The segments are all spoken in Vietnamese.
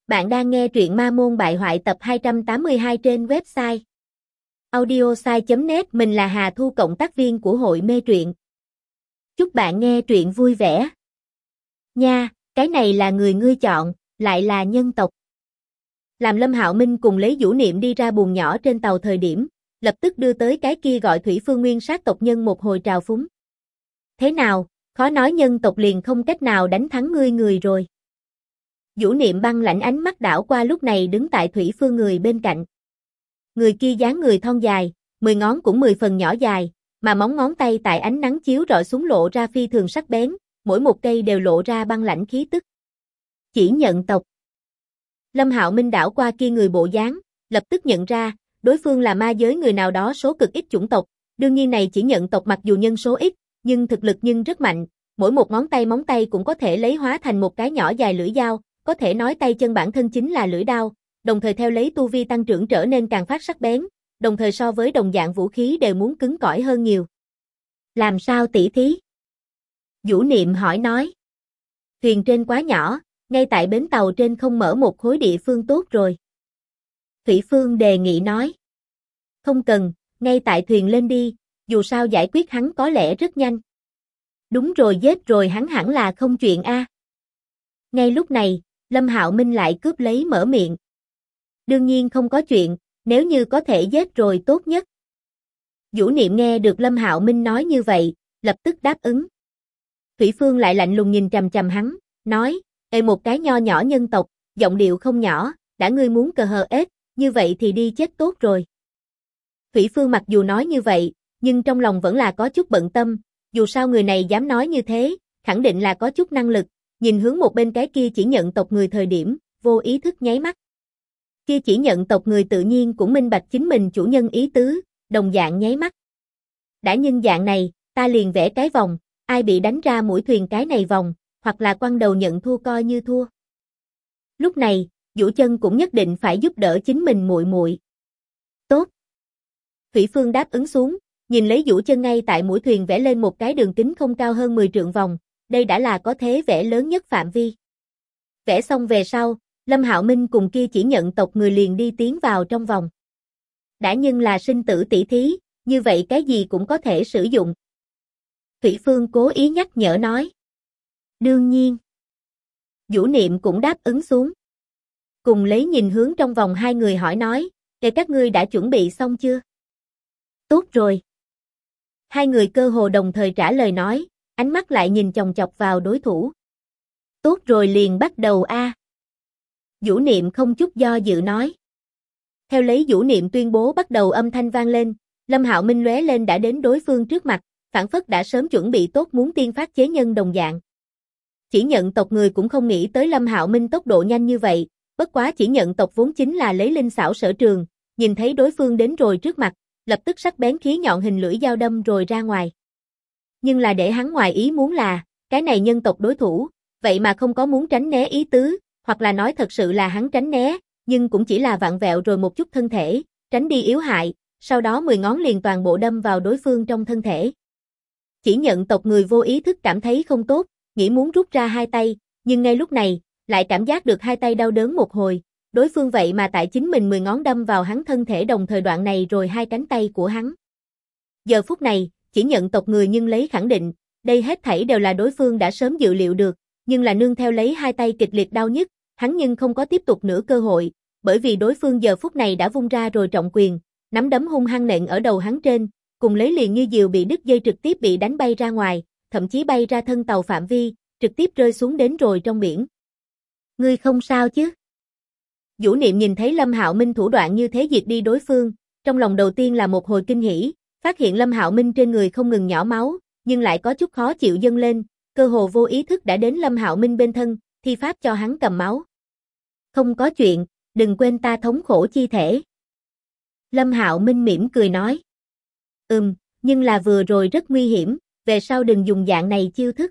Bạn đang nghe truyện Ma Môn Bại Hoại tập 282 trên website audiosai.net. Mình là Hà Thu, cộng tác viên của hội mê truyện. Chúc bạn nghe truyện vui vẻ. Nha, cái này là người ngươi chọn, lại là nhân tộc. Làm Lâm Hạo Minh cùng lấy Vũ Niệm đi ra buồng nhỏ trên tàu thời điểm, lập tức đưa tới cái kia gọi Thủy Phương Nguyên sát tộc nhân một hồi trào phúng. Thế nào, khó nói nhân tộc liền không cách nào đánh thắng ngươi người rồi. Vũ Niệm băng lãnh ánh mắt đảo qua lúc này đứng tại Thủy Phương người bên cạnh. Người kia dáng người thon dài, 10 ngón cũng 10 phần nhỏ dài, mà móng ngón tay tại ánh nắng chiếu rọi xuống lộ ra phi thường sắc bén, mỗi một cây đều lộ ra băng lãnh khí tức. Chỉ nhận tộc. Lâm Hạo Minh đảo qua kia người bộ dáng, lập tức nhận ra, đối phương là ma giới người nào đó số cực ít chủng tộc, đương nhiên này chỉ nhận tộc mặc dù nhân số ít, nhưng thực lực nhưng rất mạnh, mỗi một ngón tay cũng có thể lấy hóa thành một cái nhỏ dài lưỡi dao. Có thể nói tay chân bản thân chính là lưỡi đao, đồng thời theo lấy tu vi tăng trưởng trở nên càng phát sắc bén, đồng thời so với đồng dạng vũ khí đều muốn cứng cỏi hơn nhiều. Làm sao tỉ thí? Vũ Niệm hỏi nói. Thuyền trên quá nhỏ, ngay tại bến tàu trên không mở một khối địa phương tốt rồi. Thủy Phương đề nghị nói. Không cần, ngay tại thuyền lên đi, dù sao giải quyết hắn có lẽ rất nhanh. Đúng rồi, giết rồi hắn hẳn là không chuyện a. Ngay lúc này, Lâm Hạo Minh lại cướp lấy mở miệng. Đương nhiên không có chuyện, nếu như có thể giết rồi tốt nhất. Vũ Niệm nghe được Lâm Hạo Minh nói như vậy, lập tức đáp ứng. Thủy Phương lại lạnh lùng nhìn chằm chằm hắn, nói, ê một cái nho nhỏ nhân tộc, giọng điệu không nhỏ, đã ngươi muốn cờ hờ ết, như vậy thì đi chết tốt rồi. Thủy Phương mặc dù nói như vậy, nhưng trong lòng vẫn là có chút bận tâm, dù sao người này dám nói như thế, khẳng định là có chút năng lực. Nhìn hướng một bên cái kia chỉ nhận tộc người thời điểm, vô ý thức nháy mắt. Kia chỉ nhận tộc người tự nhiên cũng minh bạch chính mình chủ nhân ý tứ, đồng dạng nháy mắt. Đã nhân dạng này, ta liền vẽ cái vòng, ai bị đánh ra mũi thuyền cái này vòng, hoặc là quăng đầu nhận thua coi như thua. Lúc này, Vũ Chân cũng nhất định phải giúp đỡ chính mình muội muội. Tốt. Thủy Phương đáp ứng xuống, nhìn lấy Vũ Chân ngay tại mũi thuyền vẽ lên một cái đường kính không cao hơn 10 trượng vòng. Đây đã là có thế vẽ lớn nhất phạm vi. Vẽ xong về sau, Lâm Hạo Minh cùng kia chỉ nhận tộc người liền đi tiến vào trong vòng. Đã nhưng là sinh tử tỷ thí, như vậy cái gì cũng có thể sử dụng. Thủy Phương cố ý nhắc nhở nói. Đương nhiên. Vũ Niệm cũng đáp ứng xuống. Cùng lấy nhìn hướng trong vòng hai người hỏi nói, để các ngươi đã chuẩn bị xong chưa? Tốt rồi. Hai người cơ hồ đồng thời trả lời nói. Ánh mắt lại nhìn chòng chọc vào đối thủ. Tốt rồi liền bắt đầu a. Vũ Niệm không chút do dự nói. Theo lấy Vũ Niệm tuyên bố bắt đầu âm thanh vang lên, Lâm Hạo Minh lóe lên đã đến đối phương trước mặt, phảng phất đã sớm chuẩn bị tốt muốn tiên phát chế nhân đồng dạng. Chỉ nhận tộc người cũng không nghĩ tới Lâm Hạo Minh tốc độ nhanh như vậy, bất quá chỉ nhận tộc vốn chính là lấy linh xảo sở trường, nhìn thấy đối phương đến rồi trước mặt, lập tức sắc bén khí nhọn hình lưỡi dao đâm rồi ra ngoài. Nhưng là để hắn ngoài ý muốn là, cái này nhân tộc đối thủ, vậy mà không có muốn tránh né ý tứ, hoặc là nói thật sự là hắn tránh né, nhưng cũng chỉ là vặn vẹo rồi một chút thân thể, tránh đi yếu hại, sau đó 10 ngón liền toàn bộ đâm vào đối phương trong thân thể. Chỉ nhận tộc người vô ý thức cảm thấy không tốt, nghĩ muốn rút ra hai tay, nhưng ngay lúc này, lại cảm giác được hai tay đau đớn một hồi, đối phương vậy mà tại chính mình 10 ngón đâm vào hắn thân thể đồng thời đoạn này rồi hai cánh tay của hắn. Giờ phút này, chỉ nhận tộc người nhưng lấy khẳng định, đây hết thảy đều là đối phương đã sớm dự liệu được, nhưng là nương theo lấy hai tay kịch liệt đau nhức, hắn nhưng không có tiếp tục nữa cơ hội, bởi vì đối phương giờ phút này đã vung ra rồi trọng quyền, nắm đấm hung hăng nện ở đầu hắn trên, cùng lấy liền như diều bị đứt dây trực tiếp bị đánh bay ra ngoài, thậm chí bay ra thân tàu phạm vi, trực tiếp rơi xuống đến rồi trong biển. Ngươi không sao chứ? Vũ Niệm nhìn thấy Lâm Hạo Minh thủ đoạn như thế diệt đi đối phương, trong lòng đầu tiên là một hồi kinh hỉ. Phát hiện Lâm Hạo Minh trên người không ngừng nhỏ máu, nhưng lại có chút khó chịu dâng lên, cơ hồ vô ý thức đã đến Lâm Hạo Minh bên thân, thi pháp cho hắn cầm máu. Không có chuyện, đừng quên ta thống khổ chi thể. Lâm Hạo Minh mỉm cười nói. Nhưng là vừa rồi rất nguy hiểm, về sau đừng dùng dạng này chiêu thức.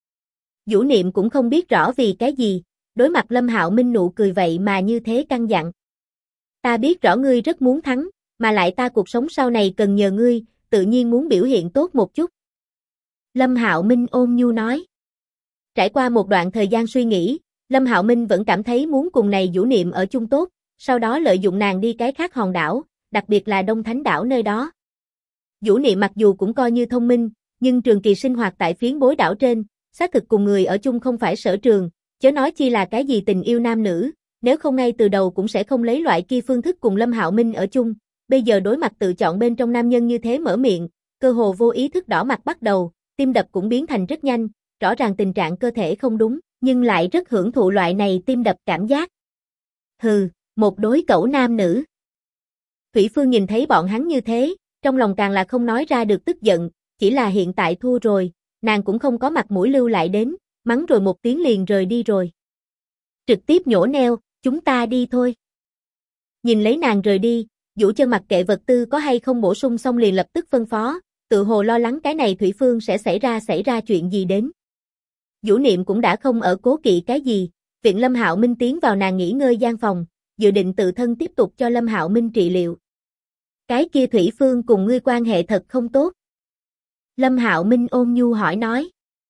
Vũ Niệm cũng không biết rõ vì cái gì, đối mặt Lâm Hạo Minh nụ cười vậy mà như thế căng dặn. Ta biết rõ ngươi rất muốn thắng, mà lại ta cuộc sống sau này cần nhờ ngươi, tự nhiên muốn biểu hiện tốt một chút. Lâm Hạo Minh ôn nhu nói. Trải qua một đoạn thời gian suy nghĩ, Lâm Hạo Minh vẫn cảm thấy muốn cùng này Vũ Niệm ở chung tốt, sau đó lợi dụng nàng đi cái khác hòn đảo, đặc biệt là Đông Thánh đảo nơi đó. Vũ Niệm mặc dù cũng coi như thông minh, nhưng trường kỳ sinh hoạt tại phiến bối đảo trên, xác thực cùng người ở chung không phải sở trường, chớ nói chi là cái gì tình yêu nam nữ, nếu không ngay từ đầu cũng sẽ không lấy loại kia phương thức cùng Lâm Hạo Minh ở chung, bây giờ đối mặt tự chọn bên trong nam nhân như thế mở miệng, cơ hồ vô ý thức đỏ mặt bắt đầu, tim đập cũng biến thành rất nhanh, rõ ràng tình trạng cơ thể không đúng, nhưng lại rất hưởng thụ loại này tim đập cảm giác. Hừ, một đối cẩu nam nữ. Thủy Phương nhìn thấy bọn hắn như thế, trong lòng càng là không nói ra được tức giận, chỉ là hiện tại thua rồi, nàng cũng không có mặt mũi lưu lại đến, mắng rồi một tiếng liền rời đi rồi. Trực tiếp nhổ neo, chúng ta đi thôi. Nhìn lấy nàng rời đi, Vũ Chân mặc kệ vật tư có hay không bổ sung xong liền lập tức phân phó, tự hồ lo lắng cái này Thủy Phương sẽ xảy ra chuyện gì đến. Vũ Niệm cũng đã không ở cố kỵ cái gì, viện Lâm Hạo Minh tiến vào nàng nghỉ ngơi gian phòng, dự định tự thân tiếp tục cho Lâm Hạo Minh trị liệu. Cái kia Thủy Phương cùng ngươi quan hệ thật không tốt. Lâm Hạo Minh ôn nhu hỏi nói.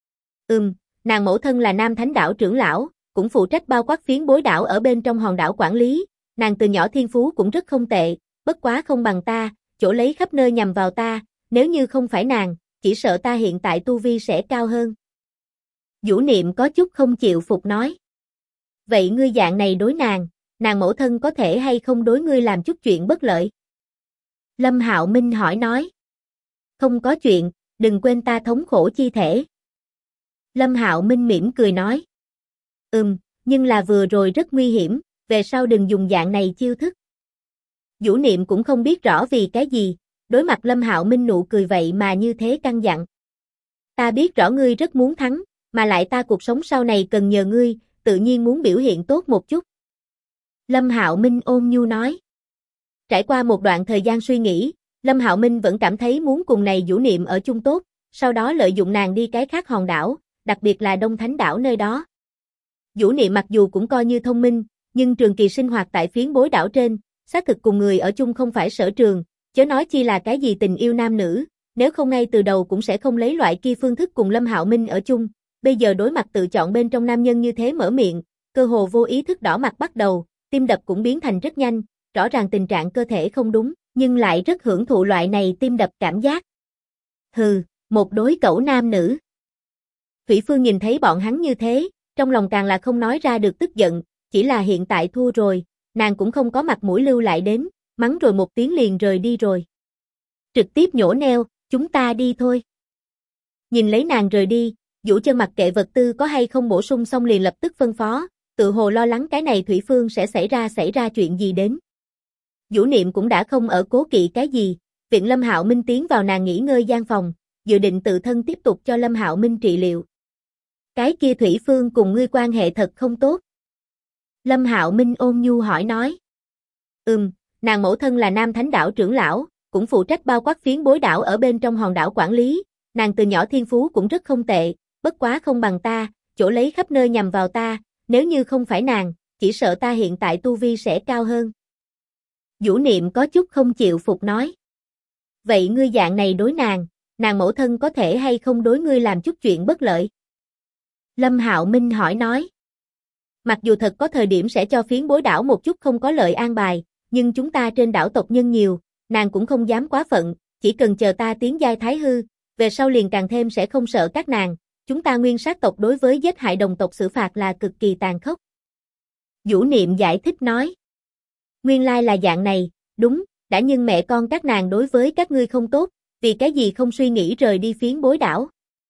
Nàng mẫu thân là Nam Thánh đảo trưởng lão, cũng phụ trách bao quát phiến bối đảo ở bên trong hòn đảo quản lý, nàng từ nhỏ thiên phú cũng rất không tệ, bất quá không bằng ta, chỗ lấy khắp nơi nhằm vào ta, nếu như không phải nàng, chỉ sợ ta hiện tại tu vi sẽ cao hơn. Vũ Niệm có chút không chịu phục nói. Vậy ngươi dạng này đối nàng mẫu thân có thể hay không đối ngươi làm chút chuyện bất lợi? Lâm Hạo Minh hỏi nói. Không có chuyện, đừng quên ta thống khổ chi thể. Lâm Hạo Minh mỉm cười nói. Nhưng là vừa rồi rất nguy hiểm, về sau đừng dùng dạng này chiêu thức. Vũ Niệm cũng không biết rõ vì cái gì, đối mặt Lâm Hạo Minh nụ cười vậy mà như thế căng dặn. Ta biết rõ ngươi rất muốn thắng, mà lại ta cuộc sống sau này cần nhờ ngươi, tự nhiên muốn biểu hiện tốt một chút. Lâm Hạo Minh ôn nhu nói. Trải qua một đoạn thời gian suy nghĩ, Lâm Hạo Minh vẫn cảm thấy muốn cùng này Vũ Niệm ở chung tốt, sau đó lợi dụng nàng đi cái khác hòn đảo, đặc biệt là Đông Thánh đảo nơi đó. Vũ Niệm mặc dù cũng coi như thông minh, nhưng trường kỳ sinh hoạt tại phiến bối đảo trên, xác thực cùng người ở chung không phải sở trường, chớ nói chi là cái gì tình yêu nam nữ, nếu không ngay từ đầu cũng sẽ không lấy loại kia phương thức cùng Lâm Hạo Minh ở chung, bây giờ đối mặt tự chọn bên trong nam nhân như thế mở miệng, cơ hồ vô ý thức đỏ mặt bắt đầu, tim đập cũng biến thành rất nhanh, rõ ràng tình trạng cơ thể không đúng, nhưng lại rất hưởng thụ loại này tim đập cảm giác. Hừ, một đối cẩu nam nữ. Thủy Phương nhìn thấy bọn hắn như thế, trong lòng càng là không nói ra được tức giận, chỉ là hiện tại thua rồi, nàng cũng không có mặt mũi lưu lại đến, mắng rồi một tiếng liền rời đi rồi. Trực tiếp nhổ neo, chúng ta đi thôi. Nhìn lấy nàng rời đi, Vũ Chân mặc kệ vật tư có hay không bổ sung xong liền lập tức phân phó, tự hồ lo lắng cái này Thủy Phương sẽ xảy ra chuyện gì đến. Vũ Niệm cũng đã không ở cố kỵ cái gì, viện Lâm Hạo Minh tiến vào nàng nghỉ ngơi gian phòng, dự định tự thân tiếp tục cho Lâm Hạo Minh trị liệu. Cái kia Thủy Phương cùng ngươi quan hệ thật không tốt. Lâm Hạo Minh ôn nhu hỏi nói. Nàng mẫu thân là Nam Thánh đảo trưởng lão, cũng phụ trách bao quát phiến bối đảo ở bên trong hòn đảo quản lý, nàng từ nhỏ thiên phú cũng rất không tệ, bất quá không bằng ta, chỗ lấy khắp nơi nhằm vào ta, nếu như không phải nàng, chỉ sợ ta hiện tại tu vi sẽ cao hơn. Vũ Niệm có chút không chịu phục nói. Vậy ngươi dạng này đối nàng mẫu thân có thể hay không đối ngươi làm chút chuyện bất lợi? Lâm Hạo Minh hỏi nói. Mặc dù thật có thời điểm sẽ cho phiến bối đảo một chút không có lợi an bài, nhưng chúng ta trên đảo tộc nhân nhiều, nàng cũng không dám quá phận, chỉ cần chờ ta tiến giai thái hư, về sau liền càng thêm sẽ không sợ các nàng, chúng ta nguyên sát tộc đối với giết hại đồng tộc xử phạt là cực kỳ tàn khốc. Vũ Niệm giải thích nói. Nguyên lai là dạng này, đúng, đã nhưng mẹ con các nàng đối với các ngươi không tốt, vì cái gì không suy nghĩ rời đi phiến bối đảo?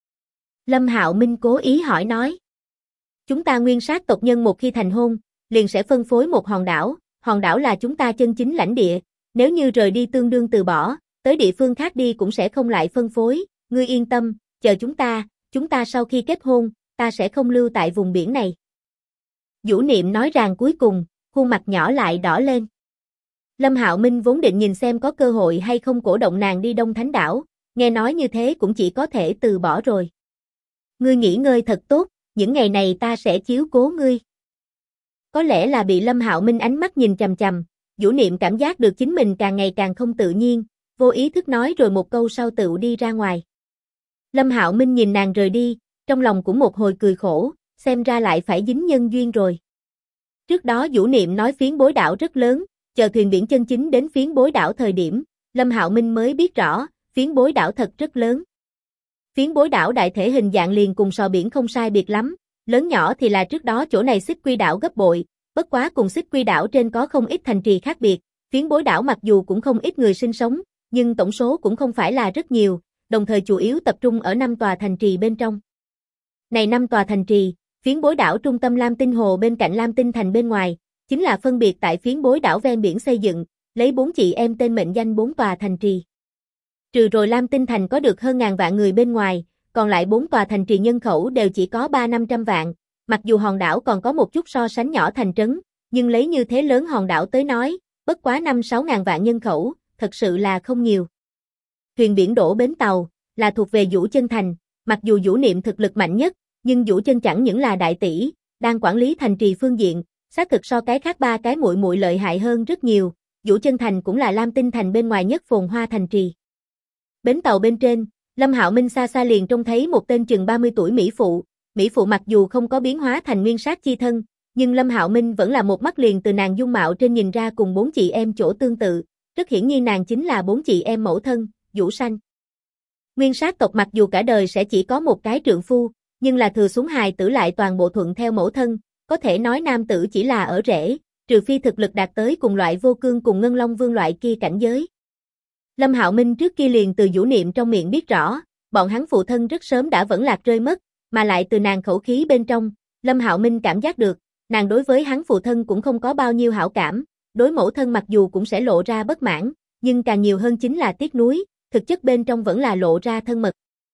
Lâm Hạo Minh cố ý hỏi nói. Chúng ta nguyên sát tộc nhân một khi thành hôn, liền sẽ phân phối một hòn đảo là chúng ta chân chính lãnh địa, nếu như rời đi tương đương từ bỏ, tới địa phương khác đi cũng sẽ không lại phân phối, ngươi yên tâm, chờ chúng ta sau khi kết hôn, ta sẽ không lưu tại vùng biển này. Vũ Niệm nói rằng cuối cùng, khuôn mặt nhỏ lại đỏ lên. Lâm Hạo Minh vốn định nhìn xem có cơ hội hay không cổ động nàng đi Đông Thánh đảo, nghe nói như thế cũng chỉ có thể từ bỏ rồi. Ngươi nghỉ ngơi thật tốt, những ngày này ta sẽ chiếu cố ngươi. Có lẽ là bị Lâm Hạo Minh ánh mắt nhìn chằm chằm, Vũ Niệm cảm giác được chính mình càng ngày càng không tự nhiên, vô ý thức nói rồi một câu sau tựu đi ra ngoài. Lâm Hạo Minh nhìn nàng rời đi, trong lòng cũng một hồi cười khổ, xem ra lại phải dính nhân duyên rồi. Trước đó Vũ Niệm nói phiến bối đảo rất lớn, chờ thuyền biển chân chính đến phiến bối đảo thời điểm, Lâm Hạo Minh mới biết rõ, phiến bối đảo thật rất lớn. Phiến bối đảo đại thể hình dạng liền cùng sò biển không sai biệt lắm, lớn nhỏ thì là trước đó chỗ này Xích Quy đảo gấp bội, bất quá cùng Xích Quy đảo trên có không ít thành trì khác biệt, phiến bối đảo mặc dù cũng không ít người sinh sống, nhưng tổng số cũng không phải là rất nhiều, đồng thời chủ yếu tập trung ở 5 tòa thành trì bên trong. Này 5 tòa thành trì, phiến bối đảo trung tâm Lam Tinh Hồ bên cạnh Lam Tinh Thành bên ngoài, chính là phân biệt tại phiến bối đảo ven biển xây dựng, lấy 4 chị em tên mệnh danh 4 tòa thành trì. Trừ rồi Lam Tinh Thành có được hơn ngàn vạn người bên ngoài, còn lại 4 tòa thành trì nhân khẩu đều chỉ có 300-500 vạn, mặc dù hòn đảo còn có một chút so sánh nhỏ thành trấn, nhưng lấy như thế lớn hòn đảo tới nói, bất quá 5-6 ngàn vạn nhân khẩu, thật sự là không nhiều. Thuyền biển đổ bến tàu, là thuộc về Vũ Chân Thành, mặc dù Vũ Niệm thực lực mạnh nhất, nhưng Vũ Chân chẳng những là đại tỷ, đang quản lý thành trì phương diện, xác thực so cái khác 3 cái muội muội lợi hại hơn rất nhiều, Vũ Chân Thành cũng là Lam Tinh Thành bên ngoài nhất phồn hoa thành trì. Bến tàu bên trên, Lâm Hạo Minh xa xa liền trông thấy một tên chừng 30 tuổi mỹ phụ mặc dù không có biến hóa thành nguyên sát chi thân, nhưng Lâm Hạo Minh vẫn là một mắt liền từ nàng dung mạo trên nhìn ra cùng 4 chị em chỗ tương tự, rất hiển nhiên nàng chính là 4 chị em mẫu thân, Vũ Sanh. Nguyên sát tộc mặc dù cả đời sẽ chỉ có một cái trượng phu, nhưng là thừa xuống hài tử lại toàn bộ thuận theo mẫu thân, có thể nói nam tử chỉ là ở rễ, trừ phi thực lực đạt tới cùng loại Vô Cương cùng Ngân Long Vương loại kia cảnh giới. Lâm Hạo Minh trước kia liền từ Vũ Niệm trong miệng biết rõ, bọn hắn phụ thân rất sớm đã vẫn lạc rơi mất, mà lại từ nàng khẩu khí bên trong, Lâm Hạo Minh cảm giác được, nàng đối với hắn phụ thân cũng không có bao nhiêu hảo cảm, đối mẫu thân mặc dù cũng sẽ lộ ra bất mãn, nhưng càng nhiều hơn chính là tiếc nuối, thực chất bên trong vẫn là lộ ra thân mật.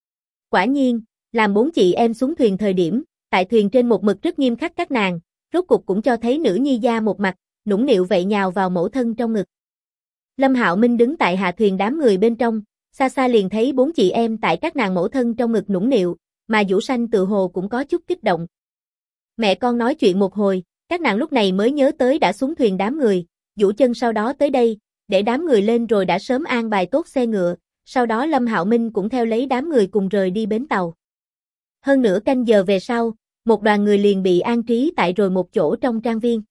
Quả nhiên, làm 4 chị em xuống thuyền thời điểm, tại thuyền trên một mực rất nghiêm khắc các nàng, rốt cục cũng cho thấy nữ nhi gia một mặt, nũng nịu vậy nhào vào mẫu thân trong ngực. Lâm Hạo Minh đứng tại hạ thuyền đám người bên trong, xa xa liền thấy 4 chị em tại các nàng mẫu thân trong ngực nũng nịu, mà Vũ Sanh tự hồ cũng có chút kích động. Mẹ con nói chuyện một hồi, các nàng lúc này mới nhớ tới đã xuống thuyền đám người, Vũ Chân sau đó tới đây, để đám người lên rồi đã sớm an bài tốt xe ngựa, sau đó Lâm Hạo Minh cũng theo lấy đám người cùng rời đi bến tàu. Hơn nửa canh giờ về sau, một đoàn người liền bị an trí tại rồi một chỗ trong trang viên.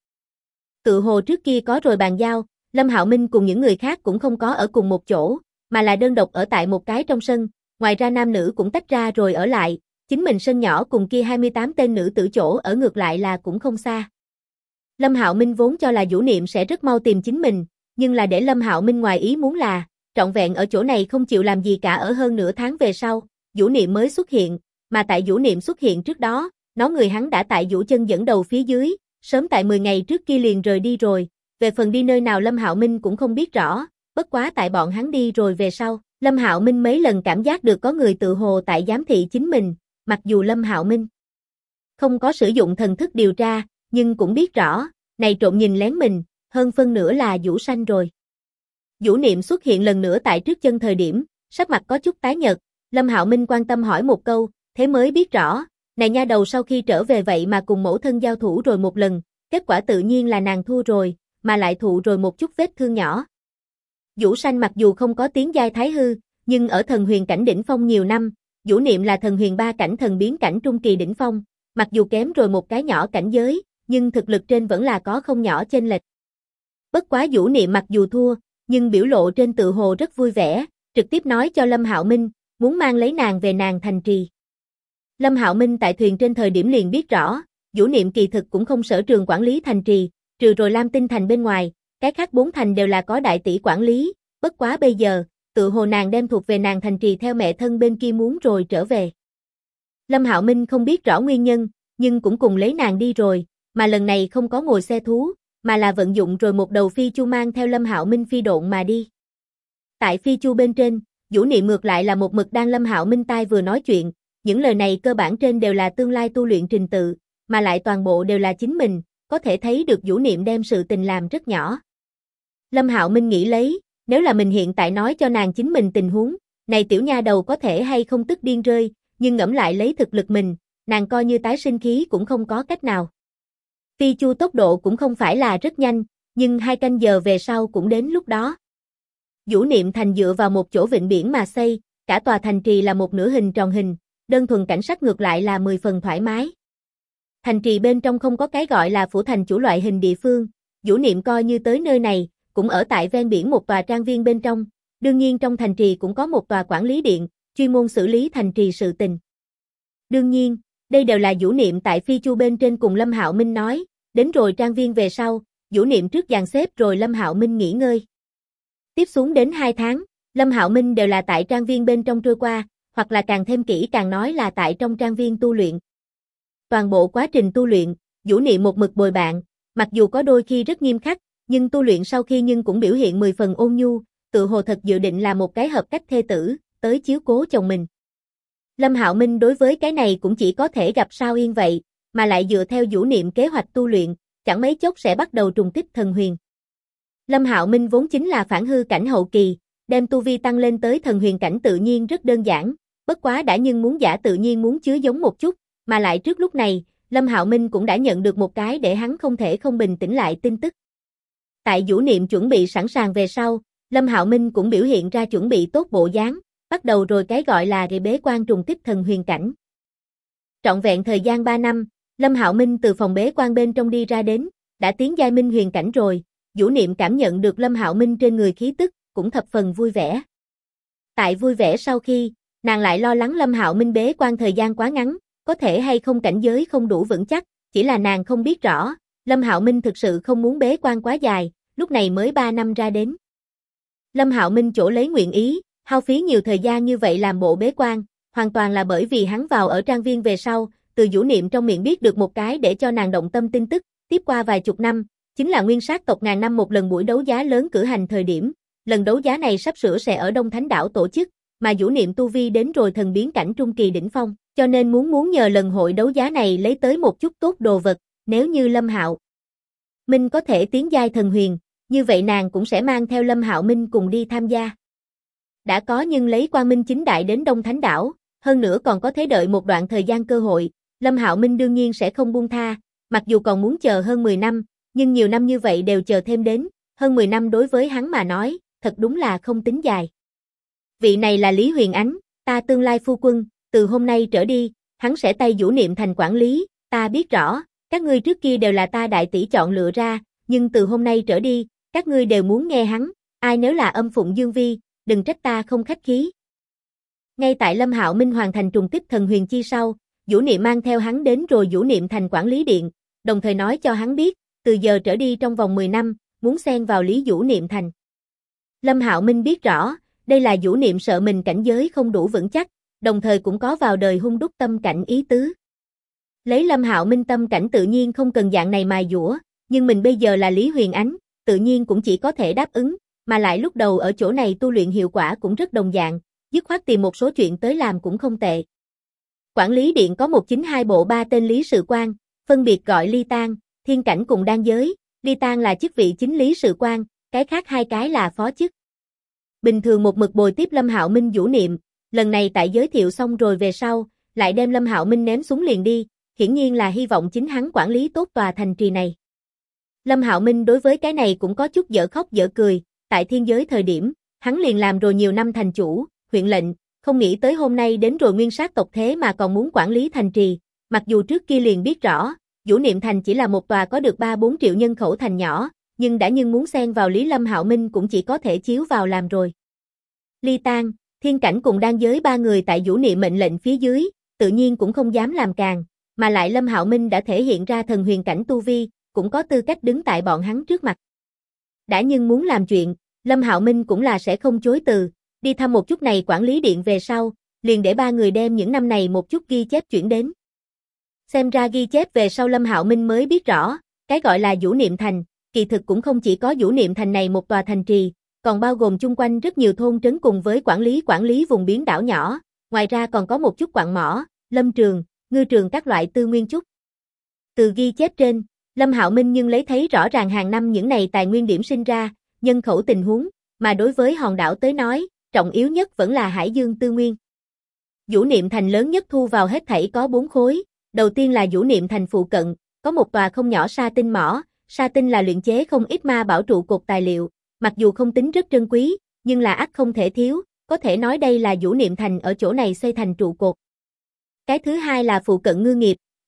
Tự hồ trước kia có rồi bàn giao, Lâm Hạo Minh cùng những người khác cũng không có ở cùng một chỗ, mà là đơn độc ở tại một cái trong sân, ngoài ra nam nữ cũng tách ra rồi ở lại, chính mình sân nhỏ cùng kia 28 tên nữ tử chỗ ở ngược lại là cũng không xa. Lâm Hạo Minh vốn cho là Vũ Niệm sẽ rất mau tìm chính mình, nhưng là để Lâm Hạo Minh ngoài ý muốn là, trọn vẹn ở chỗ này không chịu làm gì cả ở hơn nửa tháng về sau, Vũ Niệm mới xuất hiện, mà tại Vũ Niệm xuất hiện trước đó, nó người hắn đã tại Vũ Chân dẫn đầu phía dưới, sớm tại 10 ngày trước kia liền rời đi rồi, về phần đi nơi nào Lâm Hạo Minh cũng không biết rõ, bất quá tại bọn hắn đi rồi về sau, Lâm Hạo Minh mấy lần cảm giác được có người tự hồ tại giám thị chính mình, mặc dù Lâm Hạo Minh không có sử dụng thần thức điều tra, nhưng cũng biết rõ, này trộm nhìn lén mình, hơn phân nửa là Vũ Sanh rồi. Vũ Niệm xuất hiện lần nữa tại trước chân thời điểm, sắc mặt có chút tái nhợt, Lâm Hạo Minh quan tâm hỏi một câu, thế mới biết rõ, này nha đầu sau khi trở về vậy mà cùng mẫu thân giao thủ rồi một lần, kết quả tự nhiên là nàng thua rồi, mà lại thụ rồi một chút vết thương nhỏ. Vũ Sanh mặc dù không có tiếng giai thái hư, nhưng ở thần huyền cảnh đỉnh phong nhiều năm, Vũ Niệm là thần huyền 3 cảnh thần biến cảnh trung kỳ đỉnh phong, mặc dù kém rồi một cái nhỏ cảnh giới, nhưng thực lực trên vẫn là có không nhỏ chênh lệch. Bất quá Vũ Niệm mặc dù thua, nhưng biểu lộ trên tự hồ rất vui vẻ, trực tiếp nói cho Lâm Hạo Minh, muốn mang lấy nàng về nàng thành trì. Lâm Hạo Minh tại thuyền trên thời điểm liền biết rõ, Vũ Niệm kỳ thực cũng không sở trường quản lý thành trì, trừ rồi Lam Tinh Thành bên ngoài, cái khác 4 thành đều là có đại tỷ quản lý, bất quá bây giờ, tự hồ nàng đem thuộc về nàng thành trì theo mẹ thân bên kia muốn rồi trở về. Lâm Hạo Minh không biết rõ nguyên nhân, nhưng cũng cùng lấy nàng đi rồi, mà lần này không có ngồi xe thú, mà là vận dụng rồi một đầu phi chu mang theo Lâm Hạo Minh phi độn mà đi. Tại phi chu bên trên, Vũ Niệm ngược lại là một mực đang Lâm Hạo Minh tai vừa nói chuyện, những lời này cơ bản trên đều là tương lai tu luyện trình tự, mà lại toàn bộ đều là chính mình, có thể thấy được Vũ Niệm đem sự tình làm rất nhỏ. Lâm Hạo Minh nghĩ lấy, nếu là mình hiện tại nói cho nàng chính mình tình huống, này tiểu nha đầu có thể hay không tức điên rơi, nhưng ngẫm lại lấy thực lực mình, nàng coi như tái sinh khí cũng không có cách nào. Phi chu tốc độ cũng không phải là rất nhanh, nhưng 2 canh giờ về sau cũng đến lúc đó. Vũ Niệm thành dựa vào một chỗ vịnh biển mà xây, cả tòa thành trì là một nửa hình tròn hình, đơn thuần cảnh sắc ngược lại là 10 phần thoải mái. Thành trì bên trong không có cái gọi là phủ thành chủ loại hình địa phương, Vũ Niệm coi như tới nơi này, cũng ở tại ven biển một tòa trang viên bên trong, đương nhiên trong thành trì cũng có một tòa quản lý điện, chuyên môn xử lý thành trì sự tình. Đương nhiên, đây đều là Vũ Niệm tại phi chu bên trên cùng Lâm Hạo Minh nói, đến rồi trang viên về sau, Vũ Niệm trước dàn xếp rồi Lâm Hạo Minh nghỉ ngơi. Tiếp xuống đến 2 tháng, Lâm Hạo Minh đều là tại trang viên bên trong trôi qua, hoặc là càng thêm kỹ càng nói là tại trong trang viên tu luyện. Toàn bộ quá trình tu luyện, Vũ Niệm một mực bồi bạn, mặc dù có đôi khi rất nghiêm khắc, nhưng tu luyện sau khi nhưng cũng biểu hiện 10 phần ôn nhu, tự hồ thật dự định là một cái hợp cách thê tử, tới chiếu cố chồng mình. Lâm Hạo Minh đối với cái này cũng chỉ có thể gặp sao yên vậy, mà lại dựa theo Vũ Niệm kế hoạch tu luyện, chẳng mấy chốc sẽ bắt đầu trùng kích thần huyền. Lâm Hạo Minh vốn chính là phản hư cảnh hậu kỳ, đem tu vi tăng lên tới thần huyền cảnh tự nhiên rất đơn giản, bất quá đã nhưng muốn giả tự nhiên muốn chứa giống một chút, mà lại trước lúc này, Lâm Hạo Minh cũng đã nhận được một cái để hắn không thể không bình tĩnh lại tin tức. Tại Vũ Niệm chuẩn bị sẵn sàng về sau, Lâm Hạo Minh cũng biểu hiện ra chuẩn bị tốt bộ dáng, bắt đầu rồi cái gọi là bế quan trùng kích thần huyền cảnh. Trọn vẹn thời gian 3 năm, Lâm Hạo Minh từ phòng bế quan bên trong đi ra đến, đã tiến giai minh huyền cảnh rồi, Vũ Niệm cảm nhận được Lâm Hạo Minh trên người khí tức, cũng thập phần vui vẻ. Tại vui vẻ sau khi, nàng lại lo lắng Lâm Hạo Minh bế quan thời gian quá ngắn, có thể hay không cảnh giới không đủ vững chắc, chỉ là nàng không biết rõ, Lâm Hạo Minh thực sự không muốn bế quan quá dài, lúc này mới 3 năm ra đến. Lâm Hạo Minh chỗ lấy nguyện ý, hao phí nhiều thời gian như vậy làm bộ bế quan, hoàn toàn là bởi vì hắn vào ở trang viên về sau, từ Vũ Niệm trong miệng biết được một cái để cho nàng động tâm tin tức, tiếp qua vài chục năm, chính là nguyên sát tộc ngàn năm một lần buổi đấu giá lớn cử hành thời điểm, lần đấu giá này sắp sửa sẽ ở Đông Thánh đảo tổ chức, mà Vũ Niệm tu vi đến rồi thần biến cảnh trung kỳ đỉnh phong, cho nên muốn nhờ lần hội đấu giá này lấy tới một chút tốt đồ vật, nếu như Lâm Hạo Minh có thể tiến giai thần huyền, như vậy nàng cũng sẽ mang theo Lâm Hạo Minh cùng đi tham gia. Đã có nhưng lấy quang minh chính đại đến Đông Thánh đảo, hơn nữa còn có thể đợi một đoạn thời gian cơ hội, Lâm Hạo Minh đương nhiên sẽ không buông tha, mặc dù còn muốn chờ hơn 10 năm, nhưng nhiều năm như vậy đều chờ thêm đến, hơn 10 năm đối với hắn mà nói, thật đúng là không tính dài. Vị này là Lý Huyền Ánh, ta tương lai phu quân, từ hôm nay trở đi, hắn sẽ tay Vũ Niệm thành quản lý, ta biết rõ, các ngươi trước kia đều là ta đại tỷ chọn lựa ra, nhưng từ hôm nay trở đi, các ngươi đều muốn nghe hắn, ai nếu là âm phụng dương vi, đừng trách ta không khách khí. Ngay tại Lâm Hạo Minh hoàn thành trùng kích thần huyền chi sau, Vũ Niệm mang theo hắn đến rồi Vũ Niệm thành quản lý điện, đồng thời nói cho hắn biết, từ giờ trở đi trong vòng 10 năm, muốn xen vào Lý Vũ Niệm thành. Lâm Hạo Minh biết rõ, đây là Vũ Niệm sợ mình cảnh giới không đủ vững chắc, đồng thời cũng có vào đời hung đúc tâm cảnh ý tứ. Lấy Lâm Hạo Minh tâm cảnh tự nhiên không cần dạng này mài dũa, nhưng mình bây giờ là Lý Huyền Ánh, tự nhiên cũng chỉ có thể đáp ứng, mà lại lúc đầu ở chỗ này tu luyện hiệu quả cũng rất đồng dạng, dứt khoát tìm một số chuyện tới làm cũng không tệ. Quản lý điện có 192 bộ 3 tên lý sự quan, phân biệt gọi Ly Tang, Thiên Cảnh cùng Đan Giới, Ly Tang là chức vị chính lý sự quan, cái khác hai cái là phó chức. Bình thường một mực bồi tiếp Lâm Hạo Minh Vũ Niệm, lần này tại giới thiệu xong rồi về sau, lại đem Lâm Hạo Minh ném xuống liền đi, hiển nhiên là hy vọng chính hắn quản lý tốt tòa thành trì này. Lâm Hạo Minh đối với cái này cũng có chút dở khóc dở cười, tại thiên giới thời điểm, hắn liền làm rồi nhiều năm thành chủ, huyện lệnh, không nghĩ tới hôm nay đến rồi nguyên sát tộc thế mà còn muốn quản lý thành trì, mặc dù trước kia liền biết rõ, Vũ Niệm thành chỉ là một tòa có được 3-4 triệu nhân khẩu thành nhỏ, nhưng đã muốn xen vào Lý Lâm Hạo Minh cũng chỉ có thể chiếu vào làm rồi. Ly Tang, Thiên Cảnh cùng Đan Giới ba người tại Vũ Niệm mệnh lệnh phía dưới, tự nhiên cũng không dám làm càng, mà lại Lâm Hạo Minh đã thể hiện ra thần huyền cảnh tu vi, cũng có tư cách đứng tại bọn hắn trước mặt. Đã nhưng muốn làm chuyện, Lâm Hạo Minh cũng là sẽ không chối từ, đi thăm một chút này quản lý điện về sau, liền để ba người đem những năm này một chút ghi chép chuyển đến. Xem ra ghi chép về sau Lâm Hạo Minh mới biết rõ, cái gọi là Vũ Niệm thành, kỳ thực cũng không chỉ có Vũ Niệm thành này một tòa thành trì, còn bao gồm chung quanh rất nhiều thôn trấn cùng với quản lý vùng biển đảo nhỏ, ngoài ra còn có một chút quặng mỏ, lâm trường, ngư trường các loại tư nguyên chút. Từ ghi chép trên, Lâm Hạo Minh nhưng lấy thấy rõ ràng hàng năm những này tài nguyên điểm sinh ra, nhân khẩu tình huống, mà đối với hòn đảo tới nói, trọng yếu nhất vẫn là hải dương tư nguyên. Vũ Niệm thành lớn nhất thu vào hết thảy có 4 khối, đầu tiên là Vũ Niệm thành phụ cận, có một tòa không nhỏ sa tinh mỏ, sa tinh là luyện chế không ít ma bảo trụ cột tài liệu, mặc dù không tính rất trân quý, nhưng là ắt không thể thiếu, có thể nói đây là Vũ Niệm thành ở chỗ này xây thành trụ cột. Cái thứ hai là phụ cận ngư nghiệp,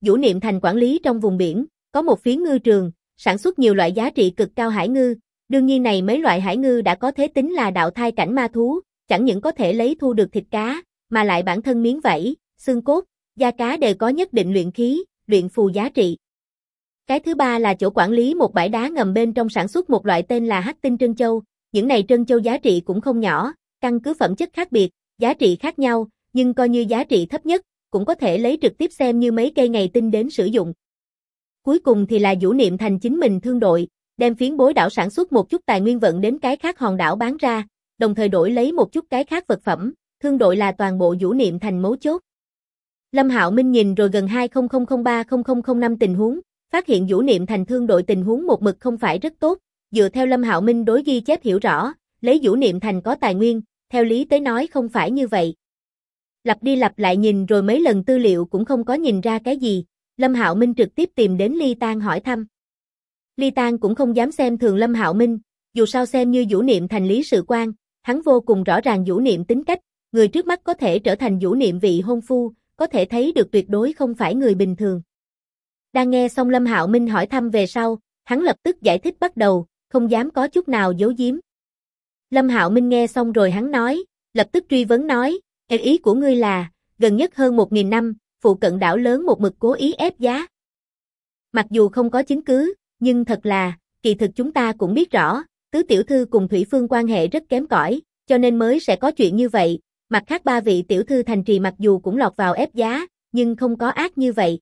Vũ Niệm Thành quản lý trong vùng biển, có một phiến ngư trường, sản xuất nhiều loại giá trị cực cao hải ngư, đương nhiên này mấy loại hải ngư đã có thể tính là đạo thai cảnh ma thú, chẳng những có thể lấy thu được thịt cá, mà lại bản thân miếng vảy, xương cốt, da cá đều có nhất định luyện khí, luyện phù giá trị. Cái thứ ba là chỗ quản lý một bãi đá ngầm bên trong sản xuất một loại tên là hắc tinh trân châu, những này trân châu giá trị cũng không nhỏ, căn cứ phẩm chất khác biệt, giá trị khác nhau, nhưng coi như giá trị thấp nhất, cũng có thể lấy trực tiếp xem như mấy cây ngày tinh đến sử dụng. Cuối cùng thì là Vũ Niệm Thành chính mình thương đội, đem phiến bối đảo sản xuất một chút tài nguyên vận đến cái khác hòn đảo bán ra, đồng thời đổi lấy một chút cái khác vật phẩm, thương đội là toàn bộ Vũ Niệm Thành mấu chốt. Lâm Hạo Minh nhìn rồi gần 2003-0005 tình huống, phát hiện Vũ Niệm Thành thương đội tình huống một mực không phải rất tốt, dựa theo Lâm Hạo Minh đối ghi chép hiểu rõ, lấy Vũ Niệm Thành có tài nguyên, theo lý tới nói không phải như vậy. Lặp đi lặp lại nhìn rồi mấy lần tư liệu cũng không có nhìn ra cái gì, Lâm Hạo Minh trực tiếp tìm đến Ly Tang hỏi thăm. Ly Tang cũng không dám xem thường Lâm Hạo Minh, dù sao xem như Vũ Niệm Thành lý sự quan, hắn vô cùng rõ ràng Vũ Niệm tính cách, người trước mắt có thể trở thành Vũ Niệm vị hôn phu, có thể thấy được tuyệt đối không phải người bình thường. Đang nghe xong Lâm Hạo Minh hỏi thăm về sau, hắn lập tức giải thích bắt đầu, không dám có chút nào giấu giếm. Lâm Hạo Minh nghe xong rồi hắn nói, lập tức truy vấn nói, ý của ngươi là, gần nhất hơn 1.000 năm, phụ cận đảo lớn một mực cố ý ép giá. Mặc dù không có chứng cứ, nhưng thật là, kỳ thực chúng ta cũng biết rõ, tứ tiểu thư cùng Thủy Phương quan hệ rất kém cỏi, cho nên mới sẽ có chuyện như vậy, mặt khác ba vị tiểu thư thành trì mặc dù cũng lọt vào ép giá, nhưng không có ác như vậy.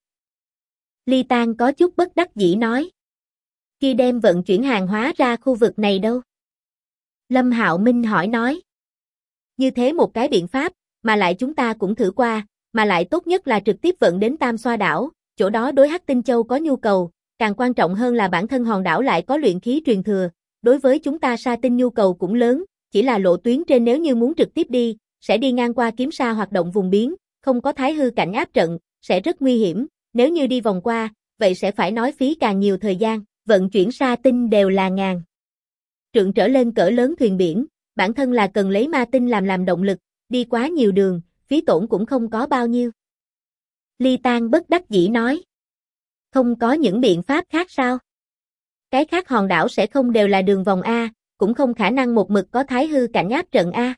Ly Tang có chút bất đắc dĩ nói. Khi đem vận chuyển hàng hóa ra khu vực này đâu? Lâm Hạo Minh hỏi nói. Như thế một cái biện pháp, mà lại chúng ta cũng thử qua, mà lại tốt nhất là trực tiếp vận đến Tam Xoa đảo, chỗ đó đối Hắc Tinh Châu có nhu cầu, càng quan trọng hơn là bản thân hòn đảo lại có luyện khí truyền thừa, đối với chúng ta sa tinh nhu cầu cũng lớn, chỉ là lộ tuyến trên nếu như muốn trực tiếp đi, sẽ đi ngang qua kiếm sa hoạt động vùng biến, không có thái hư cảnh áp trận, sẽ rất nguy hiểm, nếu như đi vòng qua, vậy sẽ phải nói phí càng nhiều thời gian, vận chuyển sa tinh đều là ngàn trượng trở lên cỡ lớn thuyền biển, bản thân là cần lấy ma tinh làm động lực, đi quá nhiều đường, phí tổn cũng không có bao nhiêu. Ly Tang bất đắc dĩ nói. Không có những biện pháp khác sao? Cái khác hòn đảo sẽ không đều là đường vòng A, cũng không khả năng một mực có thái hư cảnh áp trận A.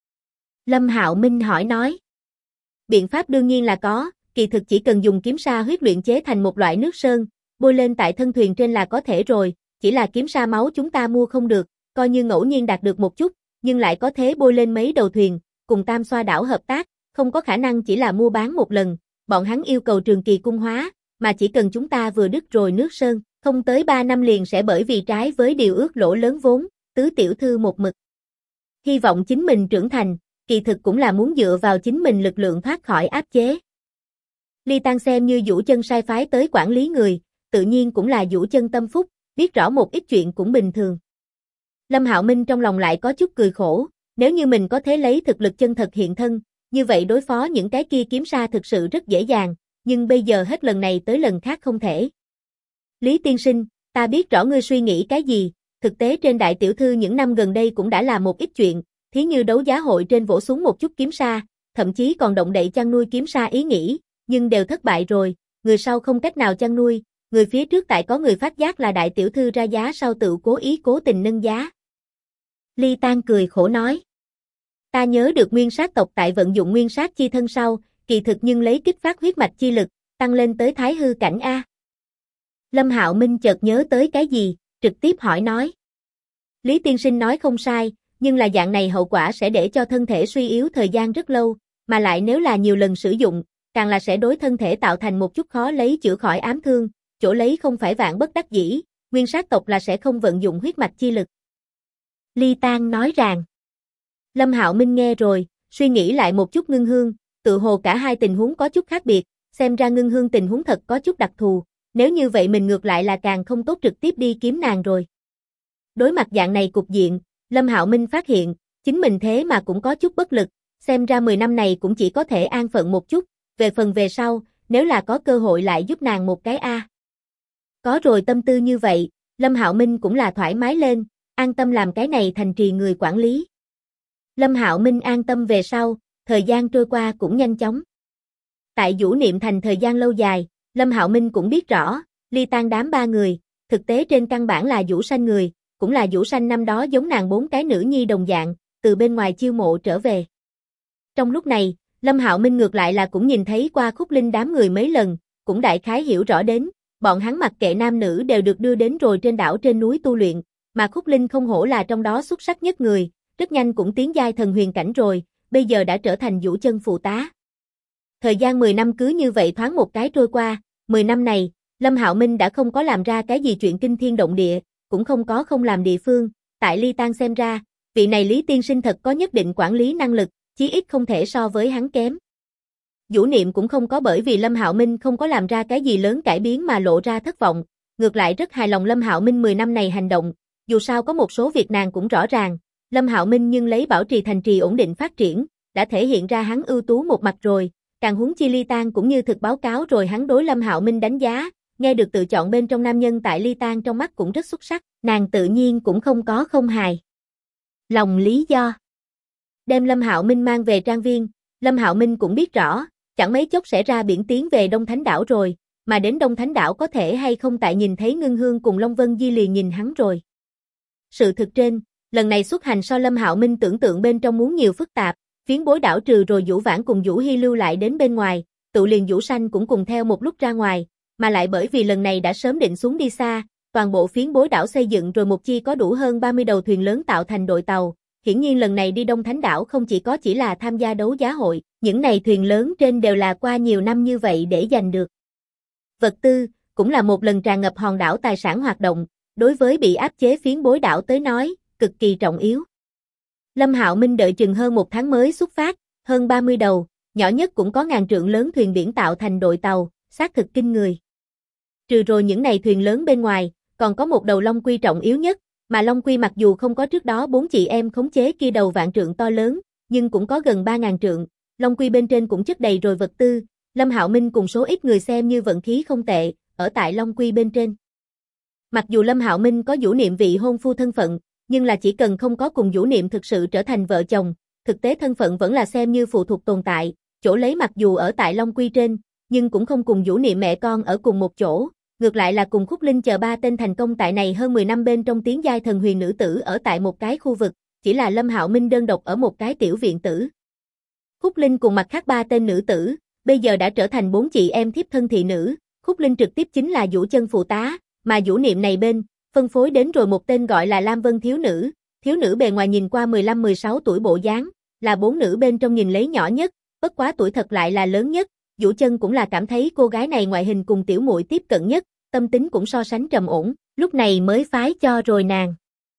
Lâm Hạo Minh hỏi nói. Biện pháp đương nhiên là có, kỳ thực chỉ cần dùng kiếm sa huyết luyện chế thành một loại nước sơn, bôi lên tại thân thuyền trên là có thể rồi, chỉ là kiếm sa máu chúng ta mua không được, coi như ngẫu nhiên đạt được một chút, nhưng lại có thế bôi lên mấy đầu thuyền, cùng Tam Xoa đảo hợp tác, không có khả năng chỉ là mua bán một lần, bọn hắn yêu cầu trường kỳ cung hóa, mà chỉ cần chúng ta vừa đứt rồi nước sơn, không tới 3 năm liền sẽ bởi vì trái với điều ước lỗ lớn vốn, tứ tiểu thư một mực. Hy vọng chính mình trưởng thành, kỳ thực cũng là muốn dựa vào chính mình lực lượng thoát khỏi áp chế. Ly Tang xem như Vũ Chân sai phái tới quản lý người, tự nhiên cũng là Vũ Chân tâm phúc, biết rõ một ít chuyện cũng bình thường. Lâm Hạo Minh trong lòng lại có chút cười khổ, nếu như mình có thể lấy thực lực chân thật hiện thân, như vậy đối phó những cái kia kiếm sa thực sự rất dễ dàng, nhưng bây giờ hết lần này tới lần khác không thể. Lý tiên sinh, ta biết rõ ngươi suy nghĩ cái gì, thực tế trên đại tiểu thư những năm gần đây cũng đã làm một ít chuyện, thí như đấu giá hội trên vỗ xuống một chút kiếm sa, thậm chí còn động đậy chăn nuôi kiếm sa ý nghĩ, nhưng đều thất bại rồi, người sau không cách nào chăn nuôi, người phía trước tại có người phát giác là đại tiểu thư ra giá sau tự cố tình nâng giá. Ly Tang cười khổ nói. Ta nhớ được nguyên sát tộc tại vận dụng nguyên sát chi thân sau, kỳ thực nhưng lấy kích phát huyết mạch chi lực, tăng lên tới thái hư cảnh A. Lâm Hạo Minh chợt nhớ tới cái gì, trực tiếp hỏi nói. Lý tiên sinh nói không sai, nhưng là dạng này hậu quả sẽ để cho thân thể suy yếu thời gian rất lâu, mà lại nếu là nhiều lần sử dụng, càng là sẽ đối thân thể tạo thành một chút khó lấy chữa khỏi ám thương, chỗ lấy không phải vạn bất đắc dĩ, nguyên sát tộc là sẽ không vận dụng huyết mạch chi lực. Ly Tang nói rằng. Lâm Hạo Minh nghe rồi, suy nghĩ lại một chút Ngưng Hương, tự hồ cả hai tình huống có chút khác biệt, xem ra Ngưng Hương tình huống thật có chút đặc thù, nếu như vậy mình ngược lại là càng không tốt trực tiếp đi kiếm nàng rồi. Đối mặt dạng này cục diện, Lâm Hạo Minh phát hiện, chính mình thế mà cũng có chút bất lực, xem ra 10 năm này cũng chỉ có thể an phận một chút, về phần về sau, nếu là có cơ hội lại giúp nàng một cái A. Có rồi tâm tư như vậy, Lâm Hạo Minh cũng là thoải mái lên, an tâm làm cái này thành trì người quản lý. Lâm Hạo Minh an tâm về sau, thời gian trôi qua cũng nhanh chóng. Tại Vũ Niệm Thành thời gian lâu dài, Lâm Hạo Minh cũng biết rõ, ly tan đám ba người, thực tế trên căn bản là Vũ Sanh người, cũng là Vũ Sanh năm đó giống nàng bốn cái nữ nhi đồng dạng, từ bên ngoài chiêu mộ trở về. Trong lúc này, Lâm Hạo Minh ngược lại là cũng nhìn thấy qua Khúc Linh đám người mấy lần, cũng đại khái hiểu rõ đến, bọn hắn mặc kệ nam nữ đều được đưa đến rồi trên đảo trên núi tu luyện, mà Khúc Linh không hổ là trong đó xuất sắc nhất người, rất nhanh cũng tiến giai thần huyền cảnh rồi, bây giờ đã trở thành Vũ chân phụ tá. Thời gian 10 năm cứ như vậy thoáng một cái trôi qua, 10 năm này, Lâm Hạo Minh đã không có làm ra cái gì chuyện kinh thiên động địa, cũng không có không làm địa phương, tại ly tan xem ra, vị này Lý tiên sinh thật có nhất định quản lý năng lực, chí ít không thể so với hắn kém. Vũ Niệm cũng không có bởi vì Lâm Hạo Minh không có làm ra cái gì lớn cải biến mà lộ ra thất vọng, ngược lại rất hài lòng Lâm Hạo Minh 10 năm này hành động, dù sao có một số việc nàng cũng rõ ràng, Lâm Hạo Minh nhưng lấy bảo trì thành trì ổn định phát triển, đã thể hiện ra hắn ưu tú một mặt rồi, càng huống chi ly tan cũng như thực báo cáo rồi hắn đối Lâm Hạo Minh đánh giá, nghe được tự chọn bên trong nam nhân tại ly tan trong mắt cũng rất xuất sắc, nàng tự nhiên cũng không có không hài lòng lý do. Đem Lâm Hạo Minh mang về trang viên, Lâm Hạo Minh cũng biết rõ, chẳng mấy chốc sẽ ra biển tiến về Đông Thánh Đảo rồi, mà đến Đông Thánh Đảo có thể hay không tại nhìn thấy Ngưng Hương cùng Long Vân Di liền nhìn hắn rồi. Sự thực trên, lần này xuất hành so Lâm Hạo Minh tưởng tượng bên trong muốn nhiều phức tạp, phiến bối đảo trừ rồi Vũ Vãn cùng Vũ Hy lưu lại đến bên ngoài, tự liền Vũ Sanh cũng cùng theo một lúc ra ngoài, mà lại bởi vì lần này đã sớm định xuống đi xa, toàn bộ phiến bối đảo xây dựng rồi một chi có đủ hơn 30 đầu thuyền lớn tạo thành đội tàu. Hiển nhiên lần này đi Đông Thánh Đảo không chỉ là tham gia đấu giá hội, những này thuyền lớn trên đều là qua nhiều năm như vậy để giành được. Vật tư, cũng là một lần tràn ngập hòn đảo tài sản hoạt động, đối với bị áp chế phiến bối đảo tới nói, cực kỳ trọng yếu. Lâm Hạo Minh đợi chừng hơn một tháng mới xuất phát, hơn 30 đầu, nhỏ nhất cũng có ngàn trượng lớn thuyền biển tạo thành đội tàu, xác thực kinh người. Trừ rồi những này thuyền lớn bên ngoài, còn có một đầu Long Quy trọng yếu nhất, mà Long Quy mặc dù không có trước đó bốn chị em khống chế kia đầu vạn trượng to lớn, nhưng cũng có gần 3.000 trượng, Long Quy bên trên cũng chất đầy rồi vật tư, Lâm Hạo Minh cùng số ít người xem như vận khí không tệ, ở tại Long Quy bên trên. Mặc dù Lâm Hạo Minh có Vũ Niệm vị hôn phu thân phận, nhưng là chỉ cần không có cùng Vũ Niệm thực sự trở thành vợ chồng, thực tế thân phận vẫn là xem như phụ thuộc tồn tại, chỗ lấy mặc dù ở tại Long Quy trên, nhưng cũng không cùng Vũ Niệm mẹ con ở cùng một chỗ, ngược lại là cùng Khúc Linh chờ ba tên thành công tại này hơn 10 năm bên trong tiến giai thần huyền nữ tử ở tại một cái khu vực, chỉ là Lâm Hạo Minh đơn độc ở một cái tiểu viện tử. Khúc Linh cùng mặt khác ba tên nữ tử, bây giờ đã trở thành bốn chị em thiếp thân thị nữ, Khúc Linh trực tiếp chính là Vũ chân phụ tá, mà Vũ Niệm này bên, phân phối đến rồi một tên gọi là Lam Vân thiếu nữ bề ngoài nhìn qua 15-16 tuổi bộ dáng, là bốn nữ bên trong nhìn lấy nhỏ nhất, bất quá tuổi thật lại là lớn nhất, Vũ chân cũng là cảm thấy cô gái này ngoại hình cùng tiểu muội tiếp cận nhất, tâm tính cũng so sánh trầm ổn, lúc này mới phái cho rồi nàng.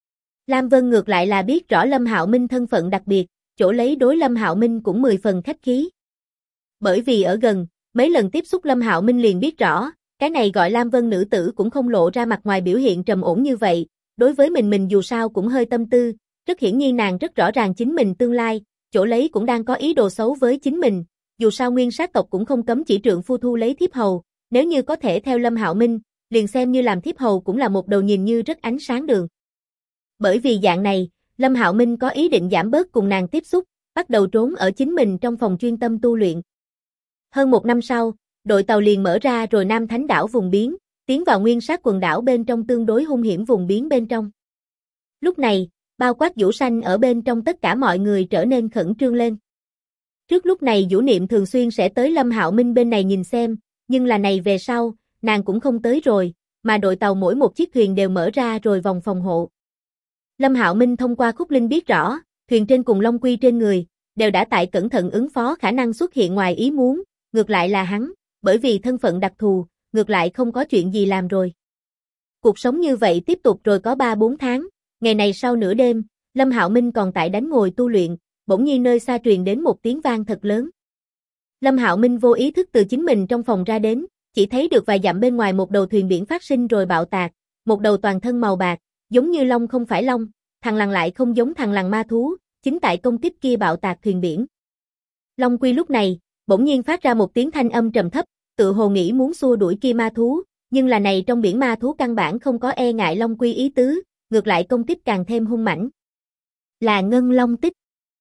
Lam Vân ngược lại là biết rõ Lâm Hạo Minh thân phận đặc biệt, chỗ lấy đối Lâm Hạo Minh cũng 10 phần khách khí. Bởi vì ở gần, mấy lần tiếp xúc Lâm Hạo Minh liền biết rõ, cái này gọi Lam Vân nữ tử cũng không lộ ra mặt ngoài biểu hiện trầm ổn như vậy, đối với mình dù sao cũng hơi tâm tư, rất hiển nhiên nàng rất rõ ràng chính mình tương lai, chỗ lấy cũng đang có ý đồ xấu với chính mình, dù sao nguyên sát tộc cũng không cấm chỉ trượng phu thu lấy thiếp hầu, nếu như có thể theo Lâm Hạo Minh, liền xem như làm thiếp hầu cũng là một đầu nhìn như rất ánh sáng đường. Bởi vì dạng này, Lâm Hạo Minh có ý định giảm bớt cùng nàng tiếp xúc, bắt đầu trốn ở chính mình trong phòng chuyên tâm tu luyện. Hơn một năm sau, đội tàu liền mở ra rồi Nam Thánh Đảo vùng biến, tiến vào nguyên sát quần đảo bên trong tương đối hung hiểm vùng biến bên trong. Lúc này, bao quát Vũ Sanh ở bên trong tất cả mọi người trở nên khẩn trương lên. Trước lúc này Vũ Niệm thường xuyên sẽ tới Lâm Hạo Minh bên này nhìn xem, nhưng là này về sau, nàng cũng không tới rồi, mà đội tàu mỗi một chiếc thuyền đều mở ra rồi vòng phòng hộ. Lâm Hạo Minh thông qua Khúc Linh biết rõ, thuyền trên cùng Long Quy trên người, đều đã tại cẩn thận ứng phó khả năng xuất hiện ngoài ý muốn, ngược lại là hắn, bởi vì thân phận đặc thù, ngược lại không có chuyện gì làm rồi. Cuộc sống như vậy tiếp tục rồi có 3-4 tháng, ngày này sau nửa đêm, Lâm Hạo Minh còn tại đánh ngồi tu luyện, bỗng nhiên nơi xa truyền đến một tiếng vang thật lớn. Lâm Hạo Minh vô ý thức từ chính mình trong phòng ra đến, chỉ thấy được vài dặm bên ngoài một đầu thuyền biển phát sinh rồi bạo tạc, một đầu toàn thân màu bạc, giống như long không phải long, thằn lằn lại không giống thằn lằn ma thú, chính tại công kích kia bạo tạc thuyền biển. Long Quy lúc này, bỗng nhiên phát ra một tiếng thanh âm trầm thấp, tự hồ nghĩ muốn xua đuổi kia ma thú, nhưng là này trong biển ma thú căn bản không có e ngại Long Quy ý tứ, ngược lại công kích càng thêm hung mãnh. Là Ngân Long Tích.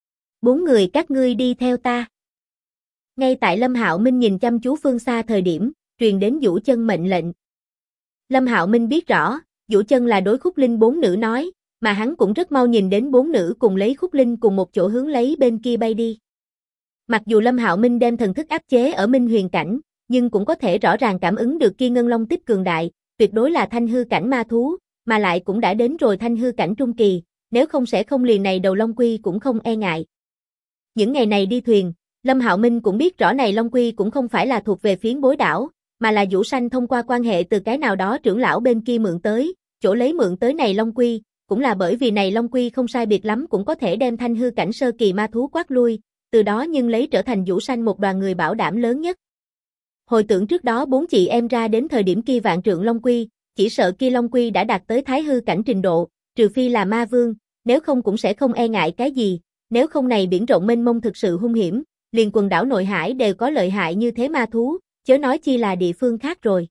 4 người các ngươi đi theo ta. Ngay tại Lâm Hạo Minh nhìn chăm chú phương xa thời điểm, truyền đến Vũ Chân mệnh lệnh. Lâm Hạo Minh biết rõ, Vũ Chân là đối Khúc Linh bốn nữ nói, mà hắn cũng rất mau nhìn đến bốn nữ cùng lấy Khúc Linh cùng một chỗ hướng lấy bên kia bay đi. Mặc dù Lâm Hạo Minh đem thần thức áp chế ở Minh Huyền cảnh, nhưng cũng có thể rõ ràng cảm ứng được kia ngân long tích cường đại, tuyệt đối là thanh hư cảnh ma thú, mà lại cũng đã đến rồi thanh hư cảnh trung kỳ, nếu không sẽ không liền này đầu Long Quy cũng không e ngại. Những ngày này đi thuyền, Lâm Hạo Minh cũng biết rõ này Long Quy cũng không phải là thuộc về Phiến Bối đảo, mà là Vũ Sanh thông qua quan hệ từ cái nào đó trưởng lão bên kia mượn tới, chỗ lấy mượn tới này Long Quy, cũng là bởi vì này Long Quy không sai biệt lắm cũng có thể đem thanh hư cảnh sơ kỳ ma thú quát lui, từ đó nhưng lấy trở thành Vũ Sanh một đoàn người bảo đảm lớn nhất. Hồi tưởng trước đó bốn chị em ra đến thời điểm kia vạn trượng Long Quy, chỉ sợ kia Long Quy đã đạt tới thái hư cảnh trình độ, trừ phi là ma vương, nếu không cũng sẽ không e ngại cái gì, nếu không này biển rộng mênh mông thực sự hung hiểm, liền quần đảo nội hải đều có lợi hại như thế ma thú, chớ nói chi là địa phương khác rồi.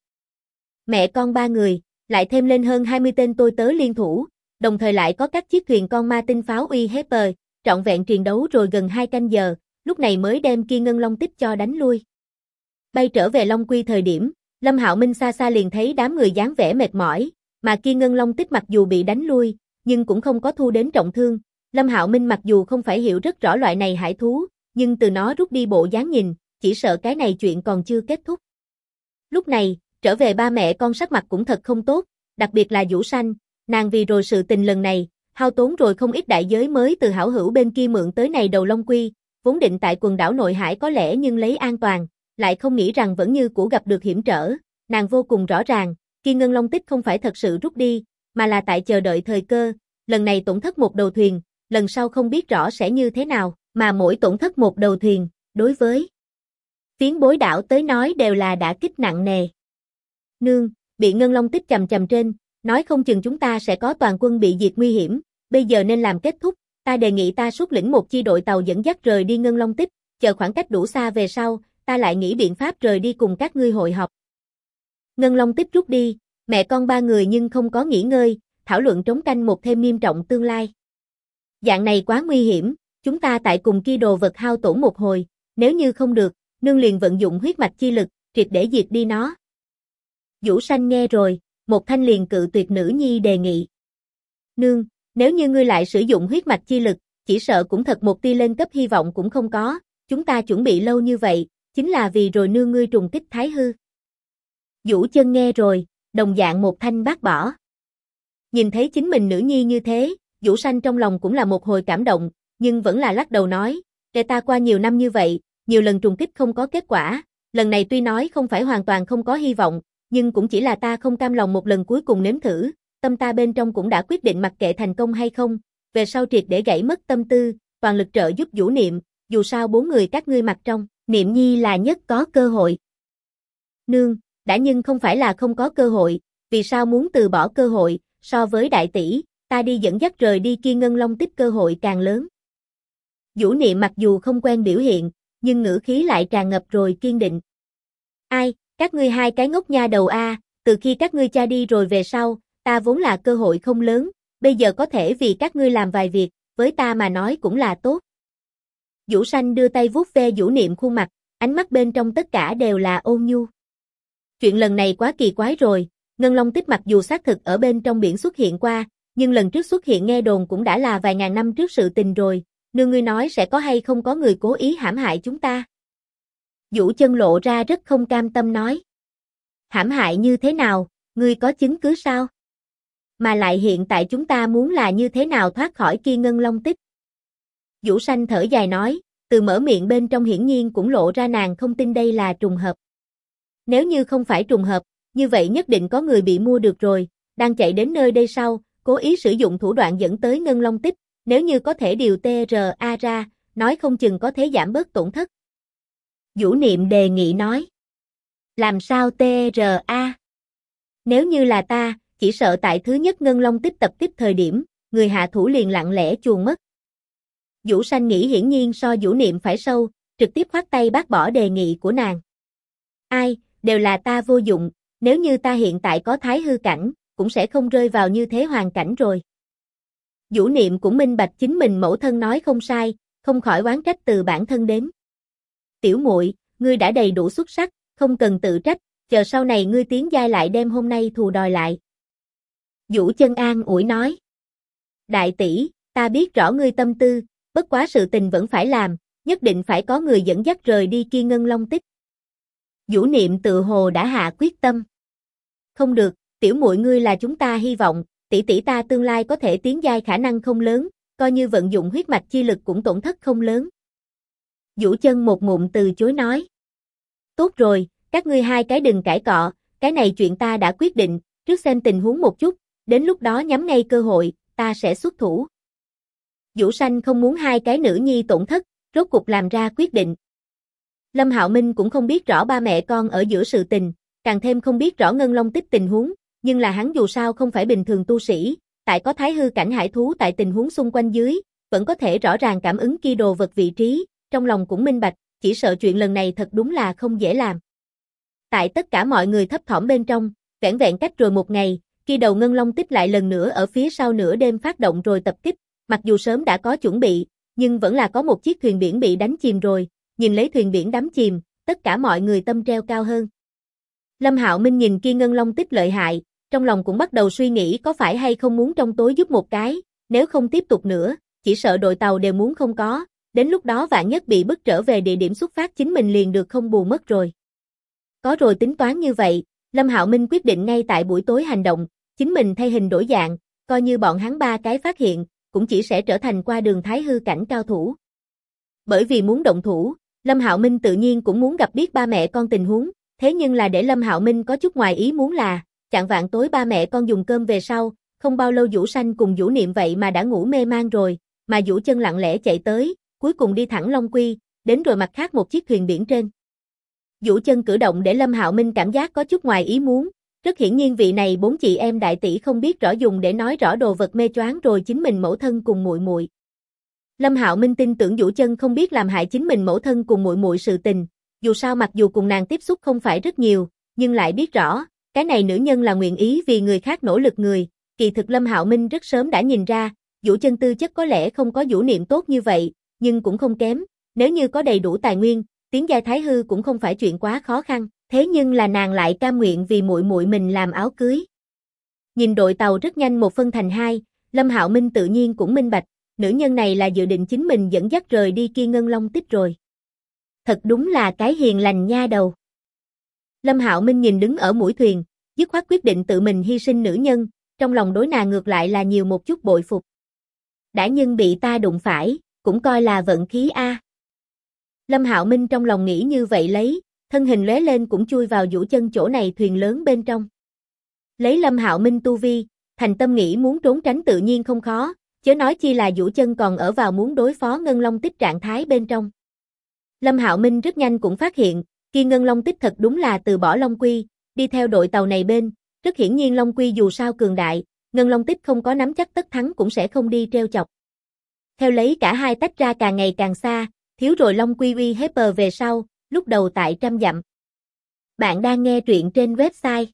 Mẹ con ba người, lại thêm lên hơn 20 tên tôi tớ liên thủ, đồng thời lại có các chiếc thuyền con ma tinh pháo uy hiếp trọn vẹn chiến đấu rồi gần 2 canh giờ, lúc này mới đem kia ngân long tích cho đánh lui. Bay trở về Long Quy thời điểm, Lâm Hạo Minh xa xa liền thấy đám người dáng vẻ mệt mỏi, mà kia ngân long tích mặc dù bị đánh lui, nhưng cũng không có thu đến trọng thương. Lâm Hạo Minh mặc dù không phải hiểu rất rõ loại này hải thú, nhưng từ nó rút đi bộ dáng nhìn, chỉ sợ cái này chuyện còn chưa kết thúc. Lúc này, trở về ba mẹ con sắc mặt cũng thật không tốt, đặc biệt là Vũ Sanh, nàng vì rồi sự tình lần này, hao tốn rồi không ít đại giới mới từ hảo hữu bên kia mượn tới này đầu Long Quy, vốn định tại quần đảo nội hải có lẽ nhưng lấy an toàn, lại không nghĩ rằng vẫn như cũ gặp được hiểm trở, nàng vô cùng rõ ràng, kia ngân long tích không phải thật sự rút đi, mà là tại chờ đợi thời cơ, lần này tổn thất một đầu thuyền, lần sau không biết rõ sẽ như thế nào, mà mỗi tổn thất một đầu thuyền, đối với Phiến Bối đảo tới nói đều là đả kích nặng nề. Nương, bị ngân long tích chầm chầm trên, nói không chừng chúng ta sẽ có toàn quân bị diệt nguy hiểm, bây giờ nên làm kết thúc, ta đề nghị ta xuất lĩnh một chi đội tàu dẫn dắt rời đi ngân long tích, chờ khoảng cách đủ xa về sau, ta lại nghĩ biện pháp rời đi cùng các ngươi hội họp. Ngân long tích rút đi, mẹ con ba người nhưng không có nghỉ ngơi, thảo luận trống canh một thêm nghiêm trọng tương lai. Dạng này quá nguy hiểm, chúng ta tại cùng kia đồ vật hao tổn một hồi, nếu như không được, nương liền vận dụng huyết mạch chi lực, triệt để diệt đi nó. Vũ Sanh nghe rồi, một thanh liền cự tuyệt nữ nhi đề nghị. Nương, nếu như ngươi lại sử dụng huyết mạch chi lực, chỉ sợ cũng thật một tia lên cấp hy vọng cũng không có, chúng ta chuẩn bị lâu như vậy, chính là vì rồi nương ngươi trùng kích thái hư. Vũ Chân nghe rồi, đồng dạng một thanh bác bỏ. Nhìn thấy chính mình nữ nhi như thế, Vũ Sanh trong lòng cũng là một hồi cảm động, nhưng vẫn là lắc đầu nói, để ta qua nhiều năm như vậy, nhiều lần trùng kích không có kết quả, lần này tuy nói không phải hoàn toàn không có hy vọng, nhưng cũng chỉ là ta không cam lòng một lần cuối cùng nếm thử, tâm ta bên trong cũng đã quyết định mặc kệ thành công hay không, về sau triệt để gãy mất tâm tư, toàn lực trợ giúp Vũ Niệm, dù sao bốn người các ngươi mặt trong, Niệm Nhi là nhất có cơ hội. Nương, đã nhưng không phải là không có cơ hội, vì sao muốn từ bỏ cơ hội, so với đại tỷ, ta đi dẫn dắt rời đi kia ngân long tích cơ hội càng lớn. Vũ Niệm mặc dù không quen biểu hiện, nhưng ngữ khí lại tràn ngập rồi kiên định. Ai, các ngươi hai cái ngốc nha đầu a, từ khi các ngươi cha đi rồi về sau, ta vốn là cơ hội không lớn, bây giờ có thể vì các ngươi làm vài việc, với ta mà nói cũng là tốt. Vũ Sanh đưa tay vuốt ve Vũ Niệm khuôn mặt, ánh mắt bên trong tất cả đều là ôn nhu. Chuyện lần này quá kỳ quái rồi, ngân long tích mặc dù xác thực ở bên trong biển xuất hiện qua, nhưng lần trước xuất hiện nghe đồn cũng đã là vài ngàn năm trước sự tình rồi, nương ngươi nói sẽ có hay không có người cố ý hãm hại chúng ta. Vũ Chân lộ ra rất không cam tâm nói. Hãm hại như thế nào, ngươi có chứng cứ sao? Mà lại hiện tại chúng ta muốn là như thế nào thoát khỏi kia ngân long tích? Vũ Sanh thở dài nói, từ mở miệng bên trong hiển nhiên cũng lộ ra nàng không tin đây là trùng hợp. Nếu như không phải trùng hợp, như vậy nhất định có người bị mua được rồi, đang chạy đến nơi đây sau, cố ý sử dụng thủ đoạn dẫn tới ngân long tích, nếu như có thể điều TRA ra, nói không chừng có thể giảm bớt tổn thất. Vũ Niệm đề nghị nói. Làm sao TRA? Nếu như là ta, chỉ sợ tại thứ nhất ngân long tích tập kích thời điểm, người hạ thủ liền lặng lẽ chuồn mất. Vũ Sanh nghĩ hiển nhiên so Vũ Niệm phải sâu, trực tiếp khoát tay bác bỏ đề nghị của nàng. Ai, đều là ta vô dụng, nếu như ta hiện tại có thái hư cảnh, cũng sẽ không rơi vào như thế hoàn cảnh rồi. Vũ Niệm cũng minh bạch chính mình mẫu thân nói không sai, không khỏi oán trách từ bản thân đến. Tiểu muội, ngươi đã đầy đủ xuất sắc, không cần tự trách, chờ sau này ngươi tiến giai lại đem hôm nay thù đòi lại. Vũ Chân an ủi nói. Đại tỷ, ta biết rõ ngươi tâm tư, bất quá sự tình vẫn phải làm, nhất định phải có người dẫn dắt rời đi kia Ngân Long Tích. Vũ Niệm tự hồ đã hạ quyết tâm. Không được, tiểu muội ngươi là chúng ta hy vọng, tỷ tỷ ta tương lai có thể tiến giai khả năng không lớn, coi như vận dụng huyết mạch chi lực cũng tổn thất không lớn. Vũ Chân một ngụm từ chối nói. Tốt rồi, các ngươi hai cái đừng cãi cọ, cái này chuyện ta đã quyết định, trước xem tình huống một chút, đến lúc đó nhắm ngay cơ hội, ta sẽ xuất thủ. Vũ Sanh không muốn hai cái nữ nhi tổn thất, rốt cục làm ra quyết định. Lâm Hạo Minh cũng không biết rõ ba mẹ con ở giữa sự tình, càng thêm không biết rõ Ngân Long Tích tình huống, nhưng là hắn dù sao không phải bình thường tu sĩ, tại có thái hư cảnh hải thú tại tình huống xung quanh dưới, vẫn có thể rõ ràng cảm ứng kia đồ vật vị trí, trong lòng cũng minh bạch, chỉ sợ chuyện lần này thật đúng là không dễ làm. Tại tất cả mọi người thấp thỏm bên trong, vẻn vẹn cách rồi một ngày, kia đầu Ngân Long Tích lại lần nữa ở phía sau nửa đêm phát động rồi tập kích, mặc dù sớm đã có chuẩn bị, nhưng vẫn là có một chiếc thuyền biển bị đánh chìm rồi, nhìn lấy thuyền biển đắm chìm, tất cả mọi người tâm treo cao hơn. Lâm Hạo Minh nhìn kia Ngân Long Tích lợi hại, trong lòng cũng bắt đầu suy nghĩ có phải hay không muốn trong tối giúp một cái, nếu không tiếp tục nữa, chỉ sợ đội tàu đều muốn không có, đến lúc đó vạn nhất bị bức trở về địa điểm xuất phát chính mình liền được không bù mất rồi. Có rồi tính toán như vậy, Lâm Hạo Minh quyết định ngay tại buổi tối hành động, chính mình thay hình đổi dạng, coi như bọn hắn ba cái phát hiện, cũng chỉ sẽ trở thành qua đường thái hư cảnh cao thủ. Bởi vì muốn động thủ, Lâm Hạo Minh tự nhiên cũng muốn gặp biết ba mẹ con tình huống, thế nhưng là để Lâm Hạo Minh có chút ngoài ý muốn là, chạng vạng tối ba mẹ con dùng cơm về sau, không bao lâu Vũ Sanh cùng Vũ Niệm vậy mà đã ngủ mê man rồi, mà Vũ Chân lặng lẽ chạy tới, cuối cùng đi thẳng Long Quy, đến rồi mặt khác một chiếc thuyền biển trên. Vũ Chân cử động để Lâm Hạo Minh cảm giác có chút ngoài ý muốn, rất hiển nhiên vị này bốn chị em đại tỷ không biết rõ dùng để nói rõ đồ vật mê choáng rồi chính mình mẫu thân cùng muội muội. Lâm Hạo Minh tin tưởng Vũ Chân không biết làm hại chính mình mẫu thân cùng muội muội sự tình, dù sao mặc dù cùng nàng tiếp xúc không phải rất nhiều, nhưng lại biết rõ, cái này nữ nhân là nguyện ý vì người khác nỗ lực người, kỳ thực Lâm Hạo Minh rất sớm đã nhìn ra, Vũ Chân tư chất có lẽ không có Vũ Niệm tốt như vậy, nhưng cũng không kém, nếu như có đầy đủ tài nguyên, tiến giai thái hư cũng không phải chuyện quá khó khăn, thế nhưng là nàng lại cam nguyện vì muội muội mình làm áo cưới. Nhìn đội tàu rất nhanh một phân thành hai, Lâm Hạo Minh tự nhiên cũng minh bạch, nữ nhân này là dự định chính mình dẫn dắt rời đi kia Ngân Long Tích rồi. Thật đúng là cái hiền lành nha đầu. Lâm Hạo Minh nhìn đứng ở mũi thuyền, dứt khoát quyết định tự mình hy sinh nữ nhân, trong lòng đối nàng ngược lại là nhiều một chút bội phục. Đã nhưng bị ta đụng phải, cũng coi là vận khí a. Lâm Hạo Minh trong lòng nghĩ như vậy lấy, thân hình lóe lên cũng chui vào Vũ Chân chỗ này thuyền lớn bên trong. Lấy Lâm Hạo Minh tu vi, thành tâm nghĩ muốn trốn tránh tự nhiên không khó, chớ nói chi là Vũ Chân còn ở vào muốn đối phó Ngân Long Tích trạng thái bên trong. Lâm Hạo Minh rất nhanh cũng phát hiện, kia Ngân Long Tích thật đúng là từ bỏ Long Quy, đi theo đội tàu này bên, rất hiển nhiên Long Quy dù sao cường đại, Ngân Long Tích không có nắm chắc tất thắng cũng sẽ không đi treo chọc. Theo lấy cả hai tách ra càng ngày càng xa, thiếu rồi Long Quy uy hiếp bờ về sau, lúc đầu tại 100 dặm. Bạn đang nghe truyện trên website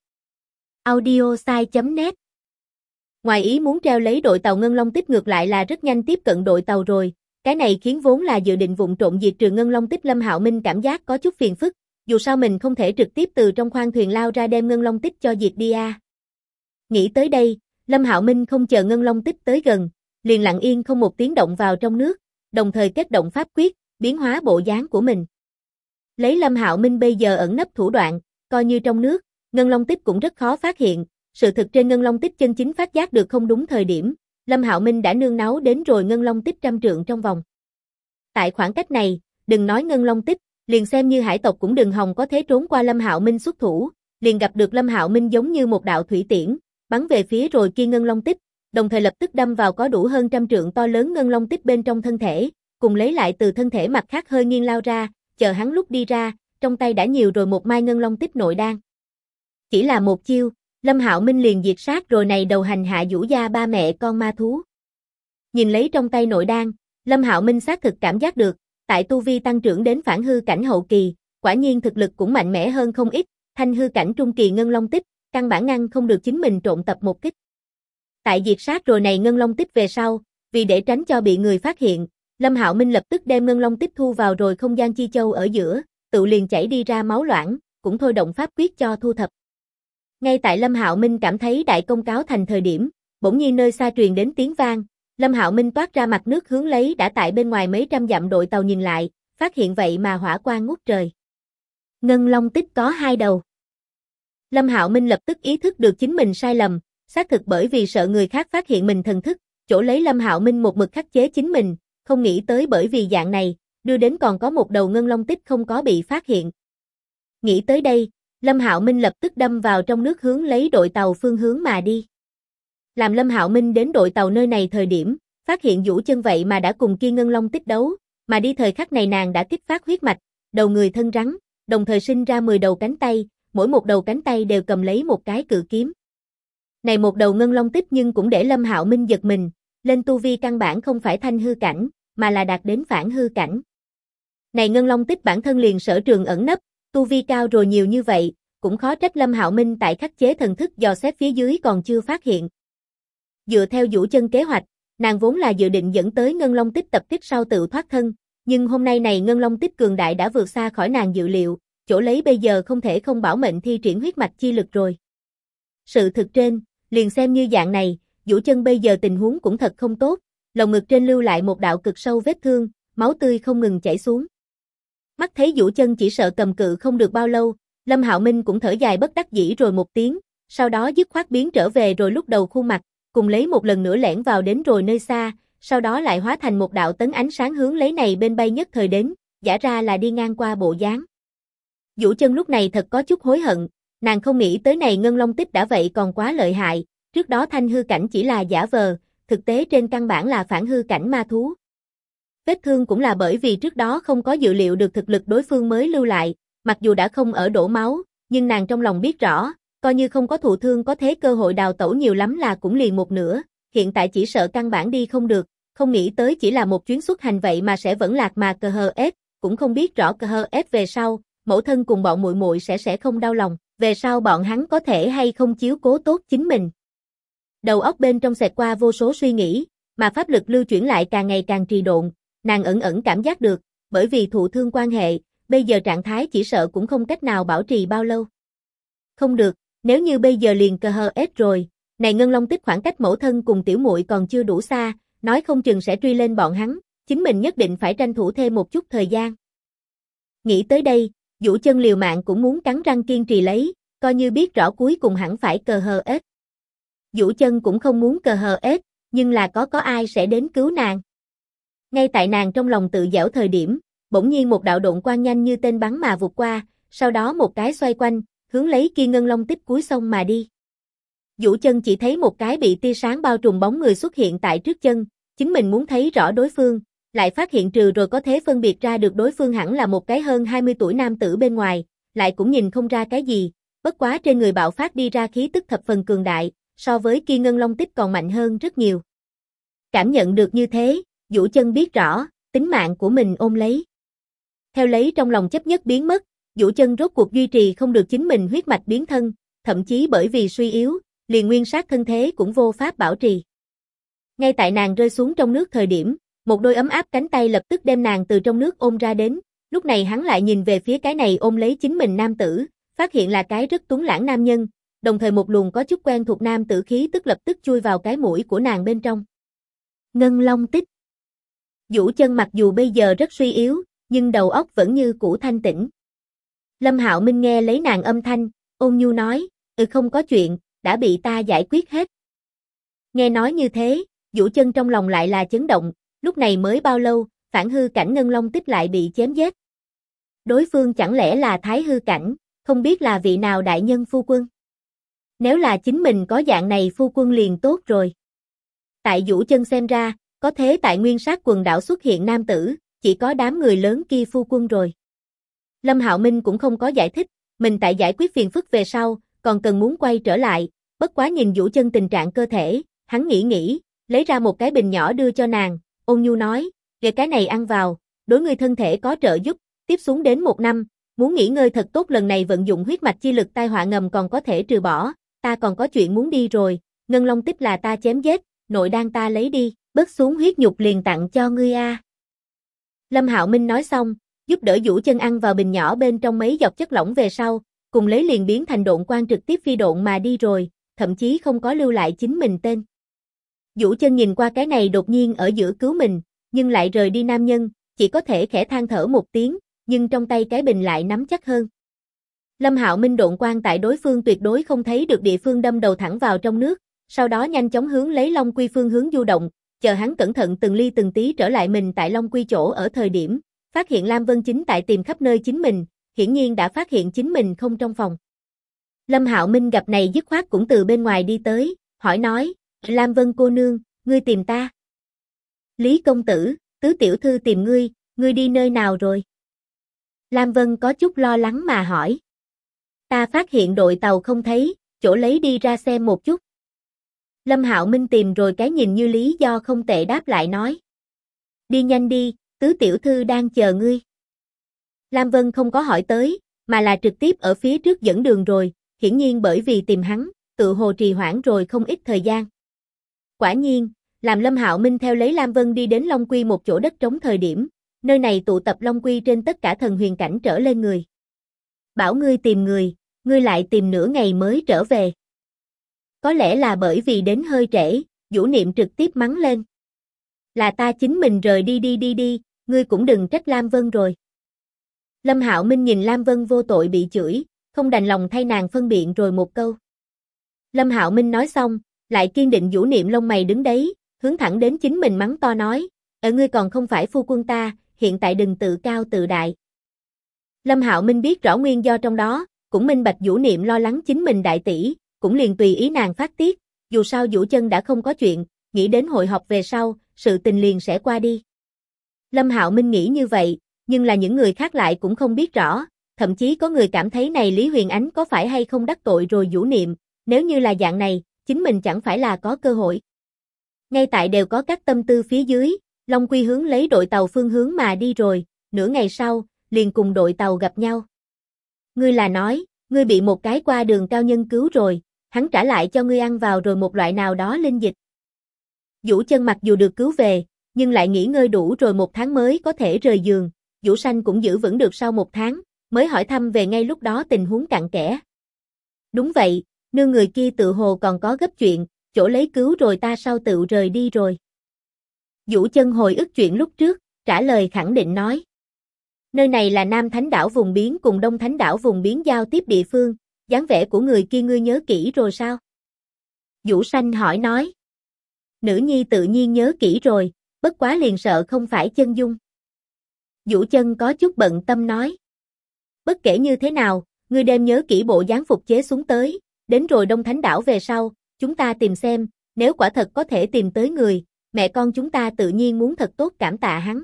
audiosai.net. Ngoài ý muốn treo lấy đội tàu Ngân Long Tích ngược lại là rất nhanh tiếp cận đội tàu rồi, cái này khiến vốn là dự định vụng trộn diệt trừ Ngân Long Tích Lâm Hạo Minh cảm giác có chút phiền phức, dù sao mình không thể trực tiếp từ trong khoang thuyền lao ra đem Ngân Long Tích cho diệt đi a. Nghĩ tới đây, Lâm Hạo Minh không chờ Ngân Long Tích tới gần, liền lặng yên không một tiếng động vào trong nước, đồng thời kết động pháp quyết, biến hóa bộ dáng của mình. Lấy Lâm Hạo Minh bây giờ ẩn nấp thủ đoạn, coi như trong nước, Ngân Long Tích cũng rất khó phát hiện, sự thực trên Ngân Long Tích chân chính phát giác được không đúng thời điểm, Lâm Hạo Minh đã nương náu đến rồi Ngân Long Tích 100 trượng trong vòng. Tại khoảng cách này, đừng nói Ngân Long Tích, liền xem như hải tộc cũng đừng hòng có thế trốn qua Lâm Hạo Minh xuất thủ, liền gặp được Lâm Hạo Minh giống như một đạo thủy tiễn, bắn về phía rồi kia Ngân Long Tích, đồng thời lập tức đâm vào có đủ hơn 100 trượng to lớn Ngân Long Tích bên trong thân thể, cùng lấy lại từ thân thể mặt khác hơi nghiêng lao ra, chờ hắn lúc đi ra, trong tay đã nhiều rồi một mai Ngân Long Tích nội đan. Chỉ là một chiêu, Lâm Hạo Minh liền diệt sát rồi này đầu hành hạ Vũ gia ba mẹ con ma thú. Nhìn lấy trong tay nội đan, Lâm Hạo Minh xác thực cảm giác được, tại tu vi tăng trưởng đến phản hư cảnh hậu kỳ, quả nhiên thực lực cũng mạnh mẽ hơn không ít, thanh hư cảnh trung kỳ Ngân Long Tích, căn bản ngăn không được chính mình trộn tập một kích. Tại diệt sát rồi này Ngân Long Tích về sau, vì để tránh cho bị người phát hiện, Lâm Hạo Minh lập tức đem Ngân Long Tích thu vào rồi không gian chi châu ở giữa, tự liền chảy đi ra máu loãng, cũng thôi động pháp quyết cho thu thập. Ngay tại Lâm Hạo Minh cảm thấy đại công cáo thành thời điểm, bỗng nhiên nơi xa truyền đến tiếng vang, Lâm Hạo Minh toát ra mặt nước hướng lấy đã tại bên ngoài mấy trăm dặm đội tàu nhìn lại, phát hiện vậy mà hỏa quang ngút trời. Ngân Long Tích có 2 đầu. Lâm Hạo Minh lập tức ý thức được chính mình sai lầm, xác thực bởi vì sợ người khác phát hiện mình thần thức, chỗ lấy Lâm Hạo Minh một mực khắc chế chính mình, không nghĩ tới bởi vì dạng này, đưa đến còn có một đầu Ngân Long Tích không có bị phát hiện. Nghĩ tới đây, Lâm Hạo Minh lập tức đâm vào trong nước hướng lấy đội tàu phương hướng mà đi. Làm Lâm Hạo Minh đến đội tàu nơi này thời điểm, phát hiện Vũ Chân vậy mà đã cùng kia Ngân Long Tích đấu, mà đi thời khắc này nàng đã kích phát huyết mạch, đầu người thân rắn, đồng thời sinh ra 10 đầu cánh tay, mỗi một đầu cánh tay đều cầm lấy một cái cự kiếm. Này một đầu Ngân Long Tích nhưng cũng để Lâm Hạo Minh giật mình, lên tu vi căn bản không phải thanh hư cảnh, mà là đạt đến phản hư cảnh. Này Ngân Long Tích bản thân liền sở trường ẩn nấp, tu vi cao rồi nhiều như vậy, cũng khó trách Lâm Hạo Minh tại khắc chế thần thức dò xét phía dưới còn chưa phát hiện. Dựa theo Vũ Chân kế hoạch, nàng vốn là dự định dẫn tới Ngân Long Tích tập kích sau tự thoát thân, nhưng hôm nay này Ngân Long Tích cường đại đã vượt xa khỏi nàng dự liệu, chỗ lấy bây giờ không thể không bảo mệnh thi triển huyết mạch chi lực rồi. Sự thực trên, liền xem như dạng này, Vũ Chân bây giờ tình huống cũng thật không tốt, lồng ngực trên lưu lại một đạo cực sâu vết thương, máu tươi không ngừng chảy xuống. Mắt thấy Vũ Chân chỉ sợ cầm cự không được bao lâu, Lâm Hạo Minh cũng thở dài bất đắc dĩ rồi một tiếng, sau đó dứt khoát biến trở về rồi lúc đầu khuôn mặt, cùng lấy một lần nữa lẻn vào đến rồi nơi xa, sau đó lại hóa thành một đạo tấn ánh sáng hướng lấy này bên bay nhất thời đến, giả ra là đi ngang qua bộ dáng. Vũ Chân lúc này thật có chút hối hận, nàng không nghĩ tới này Ngân Long Tích đã vậy còn quá lợi hại, trước đó thanh hư cảnh chỉ là giả vờ, thực tế trên căn bản là phản hư cảnh ma thú. Vết thương cũng là bởi vì trước đó không có dự liệu được thực lực đối phương mới lưu lại, mặc dù đã không ở đổ máu, nhưng nàng trong lòng biết rõ, coi như không có thụ thương có thế cơ hội đào tẩu nhiều lắm là cũng liền một nửa, hiện tại chỉ sợ căn bản đi không được, không nghĩ tới chỉ là một chuyến xuất hành vậy mà sẽ vẫn lạc mà cờ hờ ép, cũng không biết rõ cờ hờ ép về sau, mẫu thân cùng bọn muội muội sẽ không đau lòng, về sau bọn hắn có thể hay không chiếu cố tốt chính mình. Đầu óc bên trong xẹt qua vô số suy nghĩ, mà pháp lực lưu chuyển lại càng ngày càng trì độn, nàng ẩn ẩn cảm giác được, bởi vì thụ thương quan hệ, bây giờ trạng thái chỉ sợ cũng không cách nào bảo trì bao lâu. Không được, nếu như bây giờ liền cờ hờ ép rồi, này Ngân Long Tích khoảng cách mẫu thân cùng tiểu muội còn chưa đủ xa, nói không chừng sẽ truy lên bọn hắn, chính mình nhất định phải tranh thủ thêm một chút thời gian. Nghĩ tới đây, Vũ Chân liều mạng cũng muốn cắn răng kiên trì lấy, coi như biết rõ cuối cùng hẳn phải cờ hờ ép. Vũ Chân cũng không muốn cờ hờ ép, nhưng là có ai sẽ đến cứu nàng. Ngay tại nàng trong lòng tự giễu thời điểm, bỗng nhiên một đạo độn quang nhanh như tên bắn mà vụt qua, sau đó một cái xoay quanh, hướng lấy kia Ngân Long Tích cuối sông mà đi. Vũ Chân chỉ thấy một cái bị tia sáng bao trùm bóng người xuất hiện tại trước chân, chính mình muốn thấy rõ đối phương, lại phát hiện trừ rồi có thể phân biệt ra được đối phương hẳn là một cái hơn 20 tuổi nam tử bên ngoài, lại cũng nhìn không ra cái gì, bất quá trên người bạo phát đi ra khí tức thập phần cường đại, so với kia Ngân Long Tích còn mạnh hơn rất nhiều. Cảm nhận được như thế, Vũ Chân biết rõ, tính mạng của mình ôm lấy. Theo lấy trong lòng chấp nhất biến mất, Vũ Chân rốt cuộc duy trì không được chính mình huyết mạch biến thân, thậm chí bởi vì suy yếu, liền nguyên sát thân thế cũng vô pháp bảo trì. Ngay tại nàng rơi xuống trong nước thời điểm, một đôi ấm áp cánh tay lập tức đem nàng từ trong nước ôm ra đến, lúc này hắn lại nhìn về phía cái này ôm lấy chính mình nam tử, phát hiện là cái rất tuấn lãng nam nhân, đồng thời một luồng có chút quen thuộc nam tử khí tức lập tức chui vào cái mũi của nàng bên trong. Ngân Long Tích. Vũ Chân mặc dù bây giờ rất suy yếu, nhưng đầu óc vẫn như cũ thanh tĩnh. Lâm Hạo Minh nghe lấy nàng âm thanh, ôn nhu nói, không có chuyện, đã bị ta giải quyết hết. Nghe nói như thế, Vũ Chân trong lòng lại là chấn động, lúc này mới bao lâu, phản hư cảnh Ngân Long Tích lại bị chém giết. Đối phương chẳng lẽ là thái hư cảnh, không biết là vị nào đại nhân phu quân. Nếu là chính mình có dạng này phu quân liền tốt rồi. Tại Vũ Chân xem ra, có thế tại Nguyên Sát quần đảo xuất hiện nam tử, chỉ có đám người lớn kia phu quân rồi. Lâm Hạo Minh cũng không có giải thích, mình tại giải quyết phiền phức về sau, còn cần muốn quay trở lại, bất quá nhìn Vũ Chân tình trạng cơ thể, hắn nghĩ, lấy ra một cái bình nhỏ đưa cho nàng, ôn nhu nói, "Để cái này ăn vào, đối ngươi thân thể có trợ giúp, tiếp xuống đến 1 năm, muốn nghỉ ngơi thật tốt lần này vận dụng huyết mạch chi lực tai họa ngầm còn có thể trừ bỏ, ta còn có chuyện muốn đi rồi, Ngân Long Tích là ta chém giết, nội đan ta lấy đi, bớt xuống huyết nhục liền tặng cho ngươi a." Lâm Hạo Minh nói xong, giúp đỡ Vũ Chân ăn vào bình nhỏ bên trong mấy giọt chất lỏng về sau, cùng lấy liền biến thành độn quang trực tiếp phi độn mà đi rồi, thậm chí không có lưu lại chính mình tên. Vũ Chân nhìn qua cái này đột nhiên ở giữa cứu mình, nhưng lại rời đi nam nhân, chỉ có thể khẽ than thở một tiếng, nhưng trong tay cái bình lại nắm chắc hơn. Lâm Hạo Minh độn quang tại đối phương tuyệt đối không thấy được địa phương đâm đầu thẳng vào trong nước, sau đó nhanh chóng hướng lấy Long Quy phương hướng du động, chờ hắn cẩn thận từng ly từng tí trở lại mình tại Long Quy chỗ ở thời điểm, phát hiện Lam Vân chính tại tìm khắp nơi chính mình, hiển nhiên đã phát hiện chính mình không trong phòng. Lâm Hạo Minh gặp này dứt khoát cũng từ bên ngoài đi tới, hỏi nói, Lam Vân cô nương, ngươi tìm ta. Lý công tử, tứ tiểu thư tìm ngươi đi nơi nào rồi? Lam Vân có chút lo lắng mà hỏi. Ta phát hiện đội tàu không thấy, chỗ lấy đi ra xem một chút. Lâm Hạo Minh tìm rồi cái nhìn như lý do không tệ đáp lại nói. Đi nhanh đi, tứ tiểu thư đang chờ ngươi. Lam Vân không có hỏi tới, mà là trực tiếp ở phía trước dẫn đường rồi, hiển nhiên bởi vì tìm hắn, tự hồ trì hoãn rồi không ít thời gian. Quả nhiên, làm Lâm Hạo Minh theo lấy Lam Vân đi đến Long Quy một chỗ đất trống thời điểm, nơi này tụ tập Long Quy trên tất cả thần huyền cảnh trở lên người. Bảo ngươi tìm người, ngươi lại tìm nửa ngày mới trở về. Có lẽ là bởi vì đến hơi trễ, Vũ Niệm trực tiếp mắng lên. Là ta chính mình rời đi, ngươi cũng đừng trách Lam Vân rồi. Lâm Hạo Minh nhìn Lam Vân vô tội bị chửi, không đành lòng thay nàng phân biện rồi một câu. Lâm Hạo Minh nói xong, lại kiên định Vũ Niệm lông mày đứng đấy, hướng thẳng đến chính mình mắng to nói, ngươi còn không phải phu quân ta, hiện tại đừng tự cao tự đại. Lâm Hạo Minh biết rõ nguyên do trong đó, cũng minh bạch Vũ Niệm lo lắng chính mình đại tỷ, cũng liền tùy ý nàng phát tiết, dù sao Vũ Chân đã không có chuyện, nghĩ đến hội họp về sau, sự tình liền sẽ qua đi. Lâm Hạo Minh nghĩ như vậy, nhưng là những người khác lại cũng không biết rõ, thậm chí có người cảm thấy này Lý Huyền Ánh có phải hay không đắc tội rồi Vũ Niệm, nếu như là dạng này, chính mình chẳng phải là có cơ hội. Ngay tại đều có các tâm tư phía dưới, Long Quy hướng lấy đội tàu phương hướng mà đi rồi, nửa ngày sau, liền cùng đội tàu gặp nhau. Ngươi là nói, ngươi bị một cái qua đường cao nhân cứu rồi, hắn trả lại cho ngươi ăn vào rồi một loại nào đó linh dịch. Vũ Chân mặc dù được cứu về, nhưng lại nghỉ ngơi đủ rồi 1 tháng mới có thể rời giường, Vũ Sanh cũng giữ vững được sau 1 tháng, mới hỏi thăm về ngay lúc đó tình huống cặn kẽ. Đúng vậy, nương người kia tự hồ còn có gấp chuyện, chỗ lấy cứu rồi ta sau tự rời đi rồi. Vũ Chân hồi ức chuyện lúc trước, trả lời khẳng định nói. Nơi này là Nam Thánh Đảo vùng biến cùng Đông Thánh Đảo vùng biến giao tiếp địa phương, dáng vẻ của người kia ngươi nhớ kỹ rồi sao? Vũ Sanh hỏi nói. Nữ nhi tự nhiên nhớ kỹ rồi, bất quá liền sợ không phải chân dung. Vũ Chân có chút bận tâm nói. Bất kể như thế nào, ngươi đem nhớ kỹ bộ dáng phục chế xuống tới, đến rồi Đông Thánh Đảo về sau, chúng ta tìm xem, nếu quả thật có thể tìm tới người, mẹ con chúng ta tự nhiên muốn thật tốt cảm tạ hắn.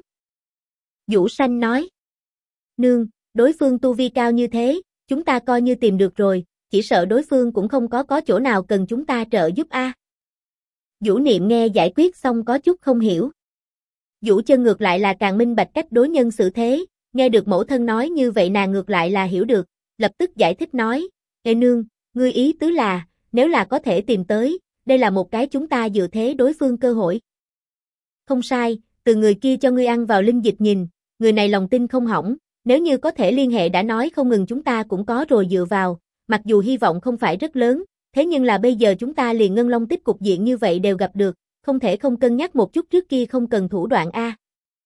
Vũ Sanh nói. Nương, đối phương tu vi cao như thế, chúng ta coi như tìm được rồi, chỉ sợ đối phương cũng không có chỗ nào cần chúng ta trợ giúp a. Vũ Niệm nghe giải quyết xong có chút không hiểu. Vũ Chân ngược lại là càng minh bạch cách đối nhân xử thế, nghe được mẫu thân nói như vậy nàng ngược lại là hiểu được, lập tức giải thích nói, Ê nương, ngươi ý tứ là, nếu là có thể tìm tới, đây là một cái chúng ta dựa thế đối phương cơ hội. Không sai, từ người kia cho ngươi ăn vào linh dịch nhìn, người này lòng tin không hỏng, nếu như có thể liên hệ đã nói không ngừng chúng ta cũng có rồi dựa vào, mặc dù hy vọng không phải rất lớn, thế nhưng là bây giờ chúng ta liền Ngân Long Tích cục diện như vậy đều gặp được, không thể không cân nhắc một chút trước kia không cần thủ đoạn a.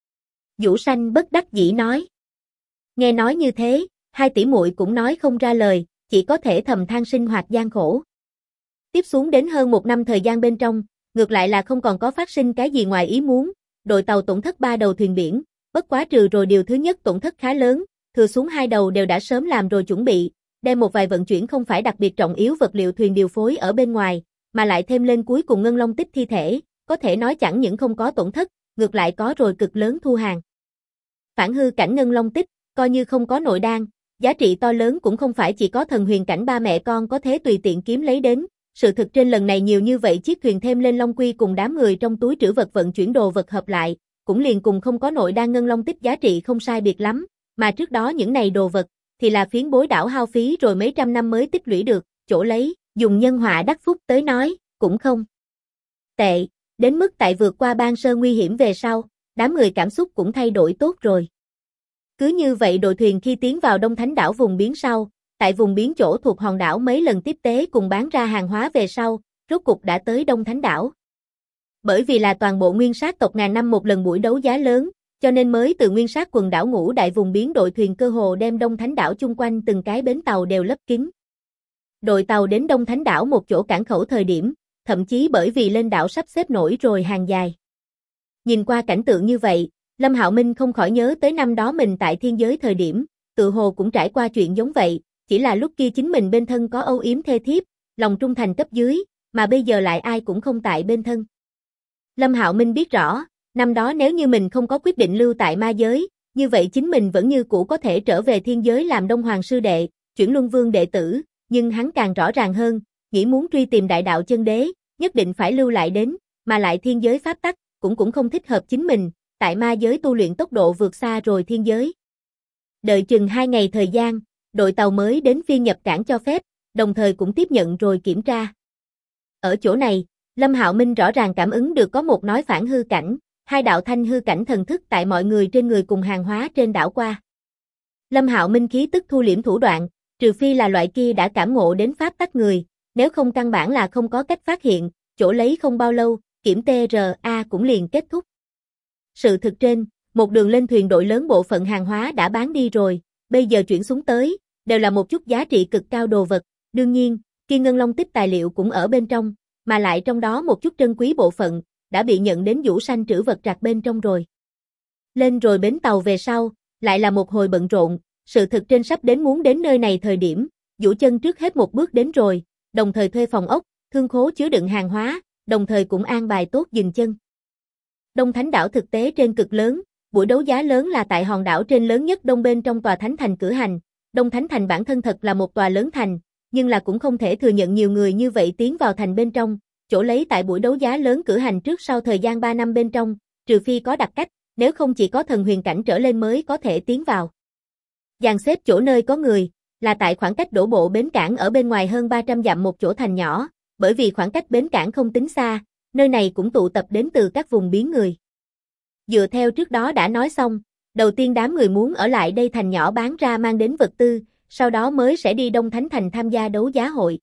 Vũ Sanh bất đắc dĩ nói. Nghe nói như thế, hai tỷ muội cũng nói không ra lời, chỉ có thể thầm than sinh hoạt gian khổ. Tiếp xuống đến hơn 1 năm thời gian bên trong, ngược lại là không còn có phát sinh cái gì ngoài ý muốn, đội tàu tổn thất 3 đầu thuyền biển, bất quá trừ rồi điều thứ nhất tổn thất khá lớn, thừa xuống 2 đầu đều đã sớm làm rồi chuẩn bị, đem một vài vận chuyển không phải đặc biệt trọng yếu vật liệu thuyền điều phối ở bên ngoài, mà lại thêm lên cuối cùng Ngân Long Tích thi thể, có thể nói chẳng những không có tổn thất, ngược lại có rồi cực lớn thu hàng. Phản hư cảnh Ngân Long Tích, coi như không có nội đan, giá trị to lớn cũng không phải chỉ có thần huyền cảnh ba mẹ con có thể tùy tiện kiếm lấy đến. Sự thực trên lần này nhiều như vậy chiếc thuyền thêm lên Long Quy cùng đám người trong túi trữ vật vận chuyển đồ vật hợp lại, cũng liền cùng không có nội đan Ngân Long Tích giá trị không sai biệt lắm, mà trước đó những này đồ vật, thì là phiến bối đảo hao phí rồi mấy trăm năm mới tích lũy được, chỗ lấy, dùng nhân họa đắc phúc tới nói, cũng không tệ, đến mức tại vượt qua ban sơ nguy hiểm về sau, đám người cảm xúc cũng thay đổi tốt rồi. Cứ như vậy đội thuyền khi tiến vào Đông Thánh Đảo vùng biến sau, tại vùng biến chỗ thuộc hòn đảo mấy lần tiếp tế cùng bán ra hàng hóa về sau, rốt cục đã tới Đông Thánh đảo. Bởi vì là toàn bộ nguyên sát tộc ngàn năm một lần buổi đấu giá lớn, cho nên mới từ nguyên sát quần đảo ngũ đại vùng biến đội thuyền cơ hồ đem Đông Thánh đảo chung quanh từng cái bến tàu đều lấp kín. Đội tàu đến Đông Thánh đảo một chỗ cảng khẩu thời điểm, thậm chí bởi vì lên đảo sắp xếp nổi rồi hàng dài. Nhìn qua cảnh tượng như vậy, Lâm Hạo Minh không khỏi nhớ tới năm đó mình tại thiên giới thời điểm, tự hồ cũng trải qua chuyện giống vậy, chỉ là lúc kia chính mình bên thân có âu yếm thê thiếp, lòng trung thành cấp dưới, mà bây giờ lại ai cũng không tại bên thân. Lâm Hạo Minh biết rõ, năm đó nếu như mình không có quyết định lưu tại ma giới, như vậy chính mình vẫn như cũ có thể trở về thiên giới làm Đông Hoàng sư đệ, chuyển luân vương đệ tử, nhưng hắn càng rõ ràng hơn, nghĩ muốn truy tìm đại đạo chân đế, nhất định phải lưu lại đến, mà lại thiên giới pháp tắc, cũng không thích hợp chính mình, tại ma giới tu luyện tốc độ vượt xa rồi thiên giới. Đợi chừng 2 ngày thời gian, đội tàu mới đến phiên nhập cảng cho phép, đồng thời cũng tiếp nhận rồi kiểm tra. Ở chỗ này, Lâm Hạo Minh rõ ràng cảm ứng được có một nói phản hư cảnh, 2 đạo thanh hư cảnh thần thức tại mọi người trên người cùng hàng hóa trên đảo qua. Lâm Hạo Minh khí tức thu liễm thủ đoạn, trừ phi là loại kia đã cảm ngộ đến pháp tắc người, nếu không căn bản là không có cách phát hiện, chỗ lấy không bao lâu, kiểm TRA cũng liền kết thúc. Sự thực trên, một đường lên thuyền đội lớn bộ phận hàng hóa đã bán đi rồi, bây giờ chuyển xuống tới, đều là một chút giá trị cực cao đồ vật, đương nhiên, Kiên Ngân Long tích tài liệu cũng ở bên trong, mà lại trong đó một chút trân quý bộ phận, đã bị nhận đến Vũ Sanh trữ vật trạc bên trong rồi. Lên rồi bến tàu về sau, lại là một hồi bận rộn, sự thực trên sắp đến muốn đến nơi này thời điểm, Vũ Chân trước hết một bước đến rồi, đồng thời thuê phòng ốc, thương khố chứa đựng hàng hóa, đồng thời cũng an bài tốt dừng chân. Đông Thánh đảo thực tế trên cực lớn, buổi đấu giá lớn là tại hòn đảo trên lớn nhất đông bên trong tòa Thánh Thành cử hành, Đông Thánh Thành bản thân thật là một tòa lớn thành, nhưng là cũng không thể thừa nhận nhiều người như vậy tiến vào thành bên trong, chỗ lấy tại buổi đấu giá lớn cử hành trước sau thời gian 3 năm bên trong, trừ phi có đặc cách, nếu không chỉ có thần huyền cảnh trở lên mới có thể tiến vào. Dàn xếp chỗ nơi có người, là tại khoảng cách đổ bộ bến cảng ở bên ngoài hơn 300 dặm một chỗ thành nhỏ, bởi vì khoảng cách bến cảng không tính xa, nơi này cũng tụ tập đến từ các vùng biến người. Dựa theo trước đó đã nói xong, đầu tiên đám người muốn ở lại đây thành nhỏ bán ra mang đến vật tư, sau đó mới sẽ đi Đông Thánh Thành tham gia đấu giá hội.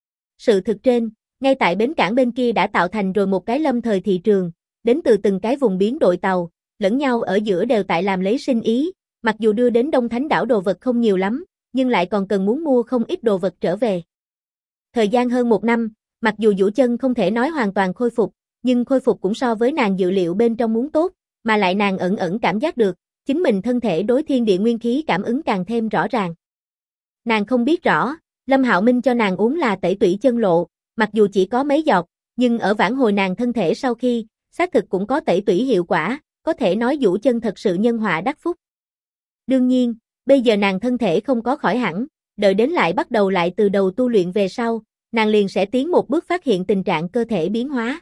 Sự thực trên, ngay tại bến cảng bên kia đã tạo thành rồi một cái lâm thời thị trường, đến từ từng cái vùng biến đội tàu, lẫn nhau ở giữa đều tại làm lấy sinh ý, mặc dù đưa đến Đông Thánh đảo đồ vật không nhiều lắm, nhưng lại còn cần muốn mua không ít đồ vật trở về. Thời gian hơn 1 năm, mặc dù Vũ Chân không thể nói hoàn toàn khôi phục, nhưng khôi phục cũng so với nàng dự liệu bên trong muốn tốt, mà lại nàng ẩn ẩn cảm giác được, chính mình thân thể đối thiên địa nguyên khí cảm ứng càng thêm rõ ràng. Nàng không biết rõ, Lâm Hạo Minh cho nàng uống là tẩy tủy chân lộ, mặc dù chỉ có mấy giọt, nhưng ở vãn hồi nàng thân thể sau khi, xác thực cũng có tẩy tủy hiệu quả, có thể nói Vũ Chân thật sự nhân họa đắc phúc. Đương nhiên, bây giờ nàng thân thể không có khỏi hẳn, đợi đến lại bắt đầu lại từ đầu tu luyện về sau, nàng liền sẽ tiến một bước phát hiện tình trạng cơ thể biến hóa.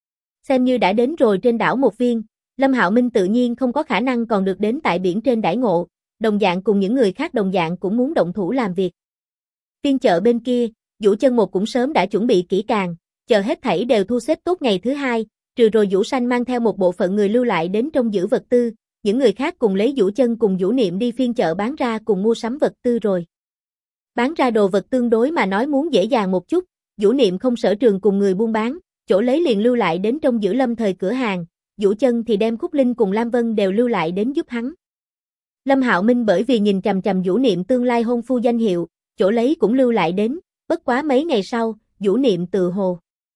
Xem như đã đến rồi trên đảo một viên, Lâm Hạo Minh tự nhiên không có khả năng còn được đến tại biển trên đãi ngộ, đồng dạng cùng những người khác đồng dạng cũng muốn động thủ làm việc. Phiên chợ bên kia, Vũ Chân một cũng sớm đã chuẩn bị kỹ càng, chờ hết thảy đều thu xếp tốt ngày thứ 2, trừ rồi Vũ Sanh mang theo một bộ phận người lưu lại đến trong giữ vật tư, những người khác cùng lấy Vũ Chân cùng Vũ Niệm đi phiên chợ bán ra cùng mua sắm vật tư rồi. Bán ra đồ vật tương đối mà nói muốn dễ dàng một chút, Vũ Niệm không sở trường cùng người buôn bán, chỗ lấy liền lưu lại đến trong giữ lâm thời cửa hàng, Vũ Chân thì đem Khúc Linh cùng Lam Vân đều lưu lại đến giúp hắn. Lâm Hạo Minh bởi vì nhìn chằm chằm Vũ Niệm tương lai hôn phu danh hiệu, chỗ lấy cũng lưu lại đến, bất quá mấy ngày sau, Vũ Niệm tự hồ.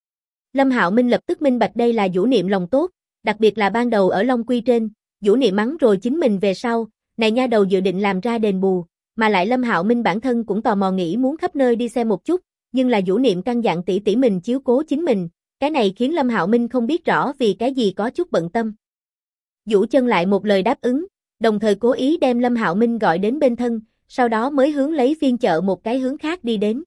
Lâm Hạo Minh lập tức minh bạch đây là Vũ Niệm lòng tốt, đặc biệt là ban đầu ở Long Quy trên, Vũ Niệm mắng rồi chính mình về sau, này nha đầu dự định làm ra đền bù, mà lại Lâm Hạo Minh bản thân cũng tò mò nghĩ muốn khắp nơi đi xem một chút, nhưng là Vũ Niệm căn dặn tỷ tỷ mình chiếu cố chính mình, cái này khiến Lâm Hạo Minh không biết rõ vì cái gì có chút bận tâm. Vũ Chân lại một lời đáp ứng, đồng thời cố ý đem Lâm Hạo Minh gọi đến bên thân, sau đó mới hướng lấy phiên chợ một cái hướng khác đi đến.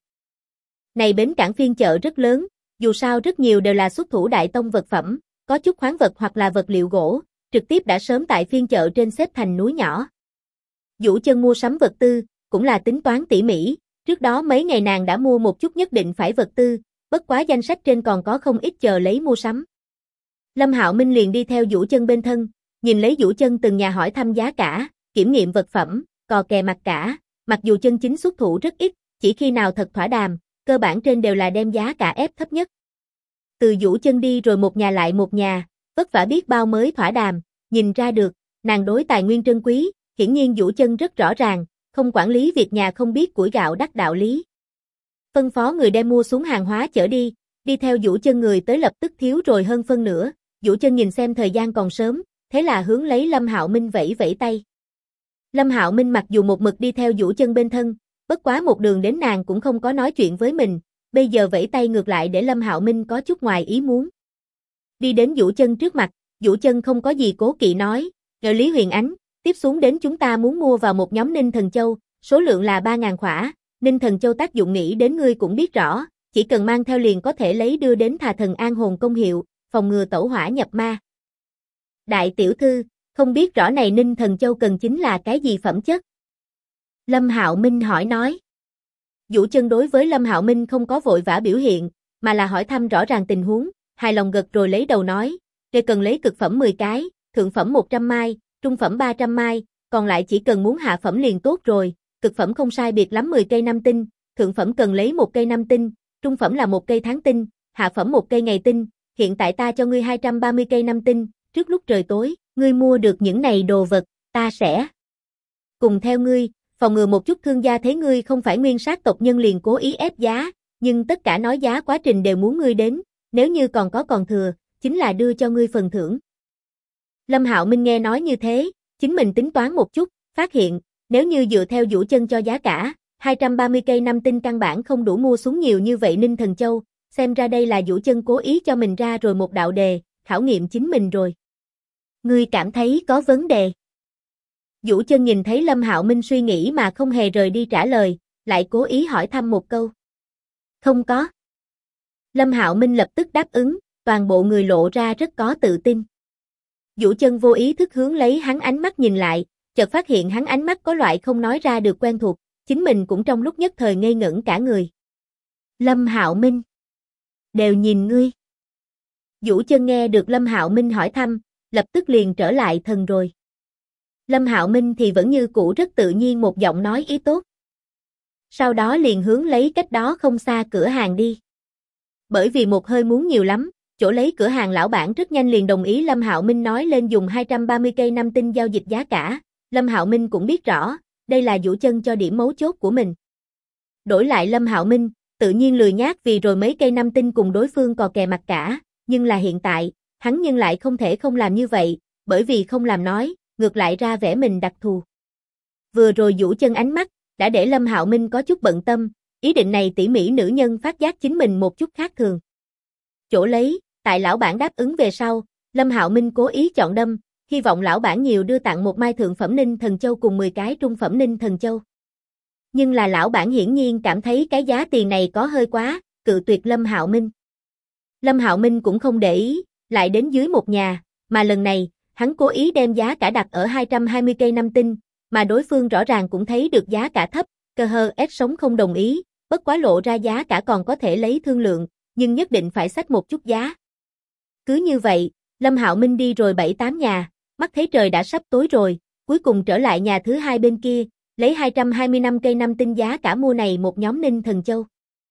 Này bến cảng phiên chợ rất lớn, dù sao rất nhiều đều là xuất thủ đại tông vật phẩm, có chút khoáng vật hoặc là vật liệu gỗ, trực tiếp đã sớm tại phiên chợ trên xếp thành núi nhỏ. Vũ Chân mua sắm vật tư, cũng là tính toán tỉ mỉ, trước đó mấy ngày nàng đã mua một chút nhất định phải vật tư, bất quá danh sách trên còn có không ít chờ lấy mua sắm. Lâm Hạo Minh liền đi theo Vũ Chân bên thân, nhìn lấy Vũ Chân từng nhà hỏi thăm giá cả, kiểm nghiệm vật phẩm, cò kè mặt cả, Mặc dù chân chính xuất thủ rất ít, chỉ khi nào thật thỏa đàm, cơ bản trên đều là đem giá cả ép thấp nhất. Từ Vũ Chân đi rồi một nhà lại một nhà, vất vả biết bao mới thỏa đàm, nhìn ra được, nàng đối tài nguyên trân quý, hiển nhiên Vũ Chân rất rõ ràng, không quản lý việc nhà không biết củi gạo đắt đạo lý. Phân phó người đem mua xuống hàng hóa chở đi theo Vũ Chân người tới lập tức thiếu rồi hơn phân nửa, Vũ Chân nhìn xem thời gian còn sớm, thế là hướng lấy Lâm Hạo Minh vẫy vẫy tay. Lâm Hạo Minh mặc dù một mực đi theo Vũ Chân bên thân, bất quá một đường đến nàng cũng không có nói chuyện với mình, bây giờ vẫy tay ngược lại để Lâm Hạo Minh có chút ngoài ý muốn. Đi đến Vũ Chân trước mặt, Vũ Chân không có gì cố kỵ nói, "Ngờ Lý Huyền Ánh, tiếp xuống đến chúng ta muốn mua vào một nhóm Ninh Thần Châu, số lượng là 3.000 khỏa, Ninh Thần Châu tác dụng nghĩ đến ngươi cũng biết rõ, chỉ cần mang theo liền có thể lấy đưa đến Thà Thần An Hồn công hiệu, phòng ngừa tẩu hỏa nhập ma." Đại tiểu thư, không biết rõ này Ninh Thần Châu cần chính là cái gì phẩm chất? Lâm Hạo Minh hỏi nói. Vũ Chân đối với Lâm Hạo Minh không có vội vã biểu hiện, mà là hỏi thăm rõ ràng tình huống, hài lòng gật rồi lấy đầu nói, "Ngươi cần lấy cực phẩm 10 cái, thượng phẩm 100 mai, trung phẩm 300 mai, còn lại chỉ cần muốn hạ phẩm liền tốt rồi, cực phẩm không sai biệt lắm 10 cây năm tinh, thượng phẩm cần lấy 1 cây năm tinh, trung phẩm là 1 cây tháng tinh, hạ phẩm 1 cây ngày tinh, hiện tại ta cho ngươi 230 cây năm tinh, trước lúc trời tối, ngươi mua được những này đồ vật, ta sẽ cùng theo ngươi, phòng ngừa một chút thương gia thấy ngươi không phải nguyên sát tộc nhân liền cố ý ép giá, nhưng tất cả nói giá quá trình đều muốn ngươi đến, nếu như còn có còn thừa, chính là đưa cho ngươi phần thưởng." Lâm Hạo Minh nghe nói như thế, chính mình tính toán một chút, phát hiện, nếu như dựa theo Vũ Chân cho giá cả, 230 cây năm tinh căn bản không đủ mua xuống nhiều như vậy Ninh Thần Châu, xem ra đây là Vũ Chân cố ý cho mình ra rồi một đạo đề, khảo nghiệm chính mình rồi. "Ngươi cảm thấy có vấn đề?" Vũ Chân nhìn thấy Lâm Hạo Minh suy nghĩ mà không hề rời đi trả lời, lại cố ý hỏi thăm một câu. "Không có." Lâm Hạo Minh lập tức đáp ứng, toàn bộ người lộ ra rất có tự tin. Vũ Chân vô ý thức hướng lấy hắn ánh mắt nhìn lại, chợt phát hiện hắn ánh mắt có loại không nói ra được quen thuộc, chính mình cũng trong lúc nhất thời ngây ngẩn cả người. "Lâm Hạo Minh, đều nhìn ngươi." Vũ Chân nghe được Lâm Hạo Minh hỏi thăm, lập tức liền trở lại thần rồi. Lâm Hạo Minh thì vẫn như cũ rất tự nhiên một giọng nói ý tốt. Sau đó liền hướng lấy cách đó không xa cửa hàng đi. Bởi vì một hơi muốn nhiều lắm, chỗ lấy cửa hàng lão bản rất nhanh liền đồng ý Lâm Hạo Minh nói lên dùng 230 cây năm tinh giao dịch giá cả. Lâm Hạo Minh cũng biết rõ, đây là Vũ Chân cho điểm mấu chốt của mình. Đổi lại Lâm Hạo Minh, tự nhiên lười nhác vì rồi mấy cây năm tinh cùng đối phương cò kè mặt cả, nhưng là hiện tại, hắn nhưng lại không thể không làm như vậy, bởi vì không làm nói, ngược lại ra vẻ mình đặc thù. Vừa rồi Vũ Chân ánh mắt, đã để Lâm Hạo Minh có chút bận tâm, ý định này tỉ mỉ nữ nhân phát giác chính mình một chút khác thường. Chỗ lấy, tại lão bản đáp ứng về sau, Lâm Hạo Minh cố ý chọn đâm, hy vọng lão bản nhiều đưa tặng một mai thượng phẩm Ninh Thần Châu cùng 10 cái trung phẩm Ninh Thần Châu. Nhưng là lão bản hiển nhiên cảm thấy cái giá tiền này có hơi quá, cự tuyệt Lâm Hạo Minh. Lâm Hạo Minh cũng không để ý, lại đến dưới một nhà, mà lần này, hắn cố ý đem giá cả đặt ở 220 cây năm tinh, mà đối phương rõ ràng cũng thấy được giá cả thấp, cơ hơ ép sống không đồng ý, bất quá lộ ra giá cả còn có thể lấy thương lượng, nhưng nhất định phải xách một chút giá. Cứ như vậy, Lâm Hạo Minh đi rồi 7-8 nhà, mắt thấy trời đã sắp tối rồi, cuối cùng trở lại nhà thứ hai bên kia, lấy 225 cây năm tinh giá cả mua này một nhóm Ninh Thần Châu.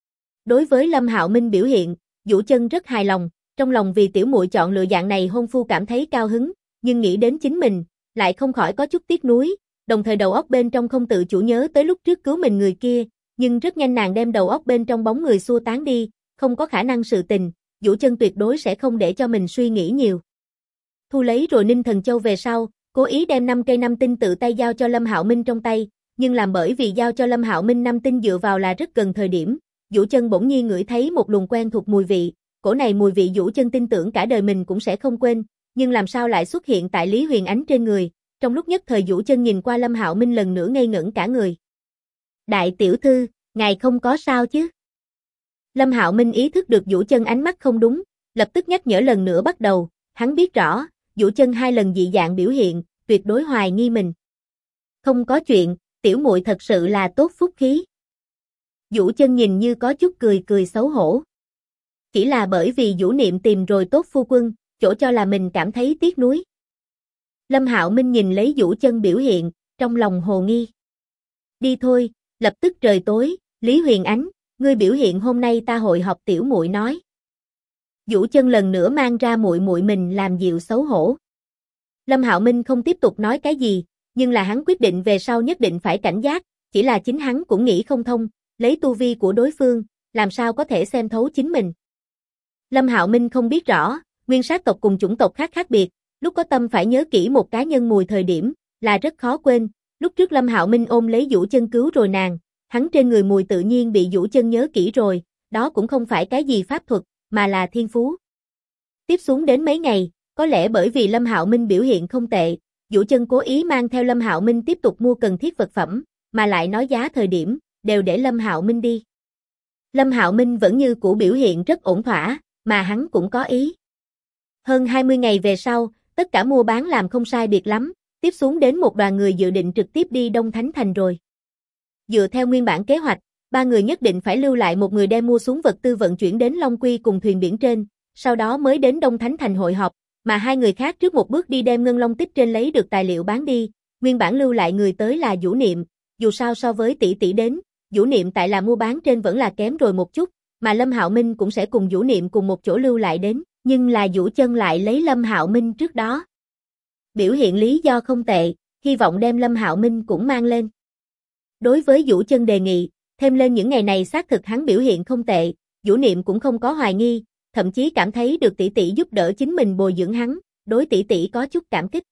Đối với Lâm Hạo Minh biểu hiện, Vũ Chân rất hài lòng, trong lòng vì tiểu muội chọn lựa dạng này hôn phu cảm thấy cao hứng, nhưng nghĩ đến chính mình, lại không khỏi có chút tiếc nuối, đồng thời đầu óc bên trong không tự chủ nhớ tới lúc trước cứu mình người kia, nhưng rất nhanh nàng đem đầu óc bên trong bóng người xua tán đi, không có khả năng sự tình, Vũ Chân tuyệt đối sẽ không để cho mình suy nghĩ nhiều. Thu lấy rồi Ninh Thần Châu về sau, cố ý đem 5 cây năm tinh tự tay giao cho Lâm Hạo Minh trong tay, nhưng làm bởi vì giao cho Lâm Hạo Minh 5 tinh dựa vào là rất gần thời điểm, Vũ Chân bỗng nhiên ngửi thấy một luồng quen thuộc mùi vị, cổ này mùi vị Vũ Chân tin tưởng cả đời mình cũng sẽ không quên, nhưng làm sao lại xuất hiện tại Lý Huyền Ánh trên người, trong lúc nhất thời Vũ Chân nhìn qua Lâm Hạo Minh lần nữa ngây ngẩn cả người. "Đại tiểu thư, ngài không có sao chứ?" Lâm Hạo Minh ý thức được Vũ Chân ánh mắt không đúng, lập tức nhắc nhở lần nữa bắt đầu, hắn biết rõ, Vũ Chân 2 lần dị dạng biểu hiện, tuyệt đối hoài nghi mình. "Không có chuyện, tiểu muội thật sự là tốt phúc khí." Vũ Chân nhìn như có chút cười cười xấu hổ. Chỉ là bởi vì Vũ Niệm tìm rồi tốt phu quân, chỗ cho là mình cảm thấy tiếc nuối. Lâm Hạo Minh nhìn lấy Vũ Chân biểu hiện, trong lòng hồ nghi. Đi thôi, lập tức trời tối, Lý Huyền Ánh, ngươi biểu hiện hôm nay ta hội họp tiểu muội nói. Vũ Chân lần nữa mang ra muội muội mình làm dịu xấu hổ. Lâm Hạo Minh không tiếp tục nói cái gì, nhưng là hắn quyết định về sau nhất định phải cảnh giác, chỉ là chính hắn cũng nghĩ không thông, lấy tu vi của đối phương, làm sao có thể xem thấu chính mình. Lâm Hạo Minh không biết rõ, nguyên sát tộc cùng chủng tộc khác khác biệt, lúc có tâm phải nhớ kỹ một cá nhân mùi thời điểm, là rất khó quên, lúc trước Lâm Hạo Minh ôm lấy Vũ Chân cứu rồi nàng, hắn trên người mùi tự nhiên bị Vũ Chân nhớ kỹ rồi, đó cũng không phải cái gì pháp thuật, mà là thiên phú. Tiếp xuống đến mấy ngày, có lẽ bởi vì Lâm Hạo Minh biểu hiện không tệ, Vũ Chân cố ý mang theo Lâm Hạo Minh tiếp tục mua cần thiết vật phẩm, mà lại nói giá thời điểm, đều để Lâm Hạo Minh đi. Lâm Hạo Minh vẫn như cũ biểu hiện rất ổn thỏa, mà hắn cũng có ý. Hơn 20 ngày về sau, tất cả mua bán làm không sai biệt lắm, tiếp xuống đến một đoàn người dự định trực tiếp đi Đông Thánh Thành rồi. Dựa theo nguyên bản kế hoạch, ba người nhất định phải lưu lại một người đem mua xuống vật tư vận chuyển đến Long Quy cùng thuyền biển trên, sau đó mới đến Đông Thánh Thành hội họp, mà hai người khác trước một bước đi đem Ngân Long Tích trên lấy được tài liệu bán đi, nguyên bản lưu lại người tới là Vũ Niệm, dù sao so với tỷ tỷ đến, Vũ Niệm tại là mua bán trên vẫn là kém rồi một chút, mà Lâm Hạo Minh cũng sẽ cùng Vũ Niệm cùng một chỗ lưu lại đến, nhưng là Vũ Chân lại lấy Lâm Hạo Minh trước đó. Biểu hiện lý do không tệ, hy vọng đem Lâm Hạo Minh cũng mang lên. Đối với Vũ Chân đề nghị, thêm lên những ngày này xác thực hắn biểu hiện không tệ, Vũ Niệm cũng không có hoài nghi, thậm chí cảm thấy được tỷ tỷ giúp đỡ chính mình bồi dưỡng hắn, đối tỷ tỷ có chút cảm kích.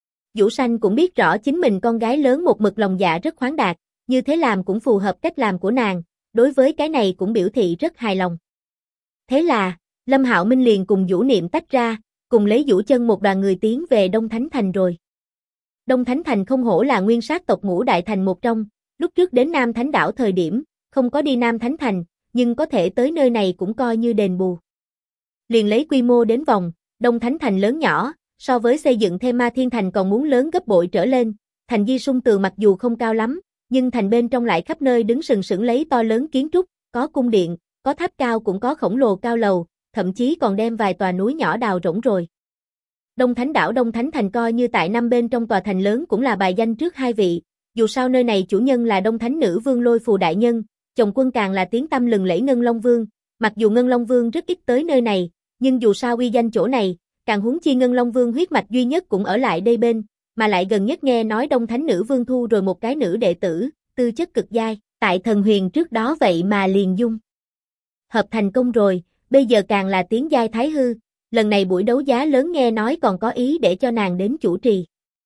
Vũ Sanh cũng biết rõ chính mình con gái lớn một mực lòng dạ rất khoáng đạt, như thế làm cũng phù hợp cách làm của nàng, đối với cái này cũng biểu thị rất hài lòng. Thế là, Lâm Hạo Minh liền cùng Vũ Niệm tách ra, cùng lấy Vũ Chân một đoàn người tiến về Đông Thánh Thành rồi. Đông Thánh Thành không hổ là nguyên sát tộc ngũ đại thành một trong, lúc trước đến Nam Thánh Đảo thời điểm, không có đi Nam Thánh Thành, nhưng có thể tới nơi này cũng coi như đền bù. Liền lấy quy mô đến vòng, Đông Thánh Thành lớn nhỏ, so với xây dựng thêm Ma Thiên Thành còn muốn lớn gấp bội trở lên, thành Di Sung Tường mặc dù không cao lắm, nhưng thành bên trong lại khắp nơi đứng sừng sững lấy to lớn kiến trúc, có cung điện, có tháp cao cũng có khổng lồ cao lầu, thậm chí còn đem vài tòa núi nhỏ đào rỗng rồi. Đông Thánh Đảo Đông Thánh Thành coi như tại năm bên trong tòa thành lớn cũng là bài danh trước hai vị, dù sao nơi này chủ nhân là Đông Thánh Nữ Vương Lôi Phù Đại Nhân, chồng quân càng là tiếng tăm lừng lẫy Ngân Long Vương, mặc dù Ngân Long Vương rất ít tới nơi này, nhưng dù sao uy danh chỗ này, càng huống chi Ngân Long Vương huyết mạch duy nhất cũng ở lại đây bên, mà lại gần nhất nghe nói Đông Thánh Nữ Vương thu rồi một cái nữ đệ tử, tư chất cực giai, tại Thần Huyền trước đó vậy mà liền dung hợp thành công rồi, bây giờ càng là tiến giai thái hư, lần này buổi đấu giá lớn nghe nói còn có ý để cho nàng đến chủ trì.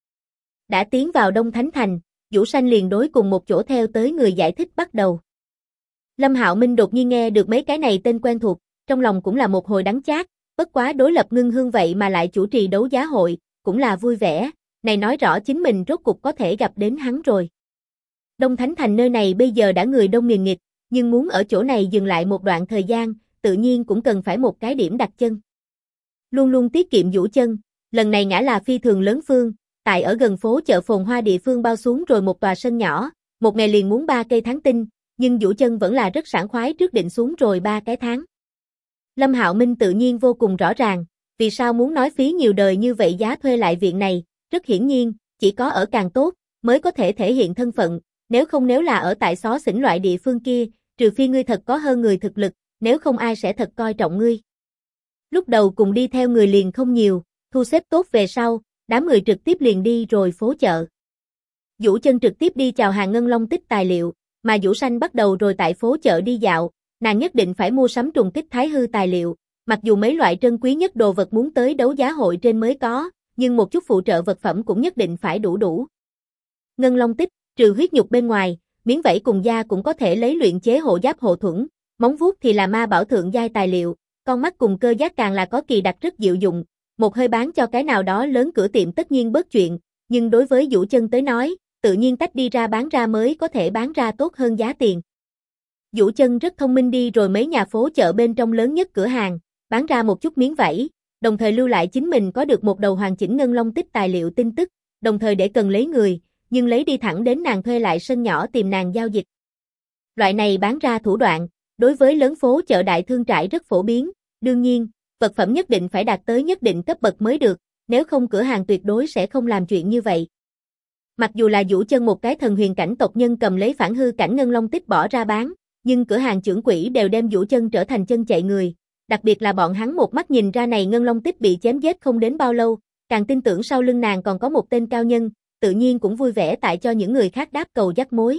Đã tiến vào Đông Thánh Thành, Vũ Sanh liền đối cùng một chỗ theo tới người giải thích bắt đầu. Lâm Hạo Minh đột nhiên nghe được mấy cái này tên quen thuộc, trong lòng cũng là một hồi đắng chát, bất quá đối lập Ngưng Hương vậy mà lại chủ trì đấu giá hội, cũng là vui vẻ, này nói rõ chính mình rốt cục có thể gặp đến hắn rồi. Đông Thánh Thành nơi này bây giờ đã người đông nghìn nghịt, nhưng muốn ở chỗ này dừng lại một đoạn thời gian, tự nhiên cũng cần phải một cái điểm đặt chân. Luôn luôn tiết kiệm Vũ Chân, lần này ngã là phi thường lớn phương, tại ở gần phố chợ phồn hoa địa phương bao xuống rồi một tòa sân nhỏ, một ngày liền muốn 3 cây tháng tinh, nhưng Vũ Chân vẫn là rất sảng khoái trước định xuống rồi 3 cái tháng. Lâm Hạo Minh tự nhiên vô cùng rõ ràng, vì sao muốn nói phí nhiều đời như vậy giá thuê lại viện này, rất hiển nhiên, chỉ có ở càng tốt, mới có thể thể hiện thân phận, nếu là ở tại xó xỉnh loại địa phương kia, trừ phi ngươi thật có hơn người thực lực, nếu không ai sẽ thật coi trọng ngươi. Lúc đầu cùng đi theo người liền không nhiều, thu xếp tốt về sau, đám người trực tiếp liền đi rồi phố chợ. Vũ Chân trực tiếp đi chào hàng Ngân Long Tích tài liệu, mà Vũ Sanh bắt đầu rồi tại phố chợ đi dạo, nàng nhất định phải mua sắm trùng kích thái hư tài liệu, mặc dù mấy loại trân quý nhất đồ vật muốn tới đấu giá hội trên mới có, nhưng một chút phụ trợ vật phẩm cũng nhất định phải đủ. Ngân Long Tích, trừ huyết nhục bên ngoài, miếng vảy cùng da cũng có thể lấy luyện chế hộ giáp hộ thuẫn, móng vuốt thì là ma bảo thượng giai tài liệu, con mắt cùng cơ giác càng là có kỳ đặc rất diệu dụng, một hơi bán cho cái nào đó lớn cửa tiệm tất nhiên bớt chuyện, nhưng đối với Vũ Chân tới nói, tự nhiên tách đi ra bán ra mới có thể bán ra tốt hơn giá tiền. Vũ Chân rất thông minh đi rồi mấy nhà phố chợ bên trong lớn nhất cửa hàng, bán ra một chút miếng vảy, đồng thời lưu lại chính mình có được một đầu hoàn chỉnh Ngân Long Tích tài liệu tin tức, đồng thời để cần lấy người, nhưng lấy đi thẳng đến nàng thuê lại sân nhỏ tìm nàng giao dịch. Loại này bán ra thủ đoạn, đối với lớn phố chợ đại thương trại rất phổ biến, đương nhiên, vật phẩm nhất định phải đạt tới nhất định cấp bậc mới được, nếu không cửa hàng tuyệt đối sẽ không làm chuyện như vậy. Mặc dù là Vũ Chân một cái thần huyền cảnh tộc nhân cầm lấy phản hư cảnh ngân long tích bỏ ra bán, nhưng cửa hàng trưởng quỹ đều đem Vũ Chân trở thành chân chạy người, đặc biệt là bọn hắn một mắt nhìn ra này ngân long tích bị chém giết không đến bao lâu, càng tin tưởng sau lưng nàng còn có một tên cao nhân, tự nhiên cũng vui vẻ tại cho những người khác đáp cầu dắt mối.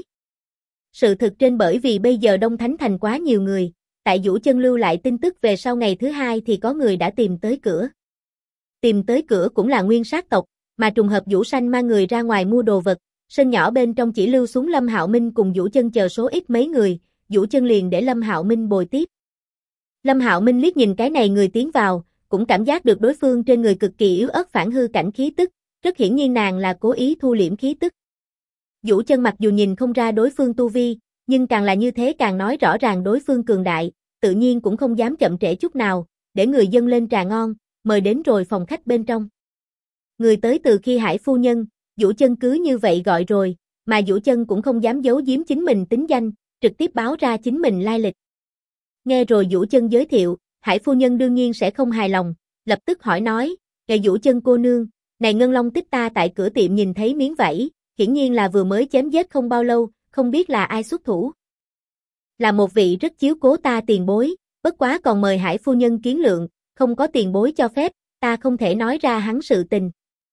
Sự thực trên bởi vì bây giờ Đông Thánh Thành quá nhiều người, tại Vũ Chân lưu lại tin tức về sau ngày thứ hai thì có người đã tìm tới cửa. Tìm tới cửa cũng là nguyên sát tộc, mà trùng hợp Vũ Sanh mang người ra ngoài mua đồ vật, sân nhỏ bên trong chỉ lưu xuống Lâm Hạo Minh cùng Vũ Chân chờ số ít mấy người, Vũ Chân liền để Lâm Hạo Minh bồi tiếp. Lâm Hạo Minh liếc nhìn cái này người tiến vào, cũng cảm giác được đối phương trên người cực kỳ yếu ớt phản hư cảnh khí tức, rất hiển nhiên nàng là cố ý thu liễm khí tức. Vũ Chân mặc dù nhìn không ra đối phương tu vi, nhưng càng là như thế càng nói rõ ràng đối phương cường đại, tự nhiên cũng không dám chậm trễ chút nào, để người dâng lên trà ngon, mời đến rồi phòng khách bên trong. Người tới từ khi Hải phu nhân, Vũ Chân cứ như vậy gọi rồi, mà Vũ Chân cũng không dám giấu giếm chính mình tính danh, trực tiếp báo ra chính mình lai lịch. Nghe rồi Vũ Chân giới thiệu, Hải phu nhân đương nhiên sẽ không hài lòng, lập tức hỏi nói, "Ngài Vũ Chân cô nương, này ngân long tích ta tại cửa tiệm nhìn thấy miếng vảy, hiển nhiên là vừa mới chém giết không bao lâu, không biết là ai xuất thủ." Là một vị rất chiếu cố ta tiền bối, bất quá còn mời Hải phu nhân kiến lượng, không có tiền bối cho phép, ta không thể nói ra hắn sự tình.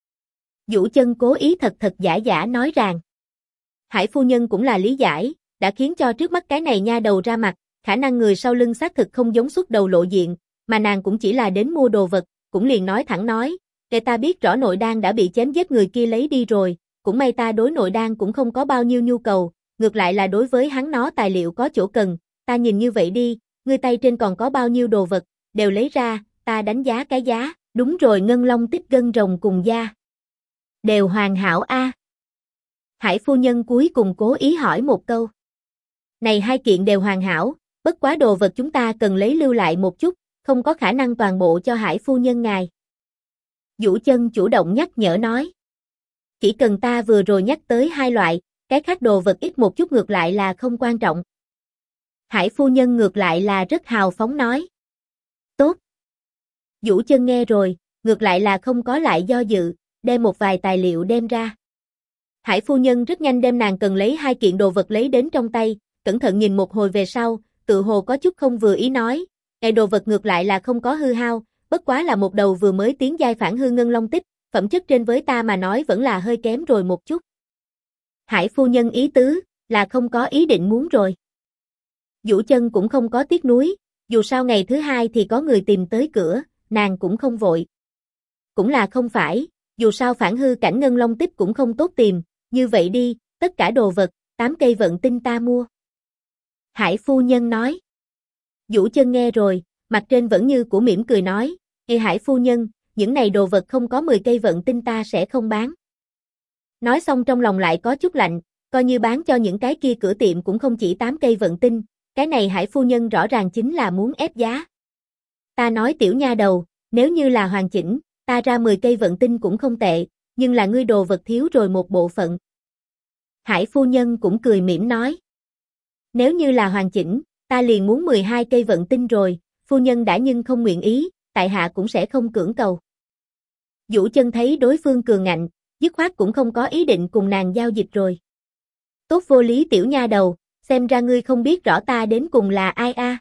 Vũ Chân cố ý thật giả giả nói rằng. Hải phu nhân cũng là lý giải, đã khiến cho trước mắt cái này nha đầu ra mặt, khả năng người sau lưng xác thực không giống xuất đầu lộ diện, mà nàng cũng chỉ là đến mua đồ vật, cũng liền nói thẳng nói, "Để ta biết rõ nội đan đã bị chém giết người kia lấy đi rồi, cũng may ta đối nội đan cũng không có bao nhiêu nhu cầu, ngược lại là đối với hắn nó tài liệu có chỗ cần, ta nhìn như vậy đi, ngươi tay trên còn có bao nhiêu đồ vật, đều lấy ra, ta đánh giá cái giá." Đúng rồi, ngân long tích gân rồng cùng da đều hoàn hảo a. Hải phu nhân cuối cùng cố ý hỏi một câu. Này hai kiện đều hoàn hảo, bất quá đồ vật chúng ta cần lấy lưu lại một chút, không có khả năng toàn bộ cho Hải phu nhân ngài. Vũ Chân chủ động nhắc nhở nói. Chỉ cần ta vừa rồi nhắc tới hai loại, cái khác đồ vật ít một chút ngược lại là không quan trọng. Hải phu nhân ngược lại là rất hào phóng nói. Tốt. Vũ Chân nghe rồi, ngược lại là không có lại do dự, đem một vài tài liệu đem ra. Hải phu nhân rất nhanh đem nàng cần lấy hai kiện đồ vật lấy đến trong tay, cẩn thận nhìn một hồi về sau, tự hồ có chút không vừa ý nói, "Này đồ vật ngược lại là không có hư hao, bất quá là một đầu vừa mới tiến giai phản hư ngân long tích, phẩm chất trên với ta mà nói vẫn là hơi kém rồi một chút." Hải phu nhân ý tứ là không có ý định muốn rồi. Vũ Chân cũng không có tiếc nuối, dù sao ngày thứ hai thì có người tìm tới cửa, nàng cũng không vội. Cũng là không phải, dù sao phản hư cảnh ngân long tích cũng không tốt tìm, như vậy đi, tất cả đồ vật, 8 cây vận tinh ta mua. Hải phu nhân nói. Vũ Chân nghe rồi, mặt trên vẫn như của mỉm cười nói, "Ê Hải phu nhân, những này đồ vật không có 10 cây vận tinh ta sẽ không bán." Nói xong trong lòng lại có chút lạnh, coi như bán cho những cái kia cửa tiệm cũng không chỉ 8 cây vận tinh, cái này Hải phu nhân rõ ràng chính là muốn ép giá. Ta nói tiểu nha đầu, nếu như là hoàn chỉnh, ta ra 10 cây vận tinh cũng không tệ, nhưng là ngươi đồ vật thiếu rồi một bộ phận. Hải phu nhân cũng cười mỉm nói. Nếu như là hoàn chỉnh, ta liền muốn 12 cây vận tinh rồi, phu nhân đã nhưng không nguyện ý, tại hạ cũng sẽ không cưỡng cầu. Vũ Chân thấy đối phương cường ngạnh, dứt khoát cũng không có ý định cùng nàng giao dịch rồi. Tốt vô lý tiểu nha đầu, xem ra ngươi không biết rõ ta đến cùng là ai a.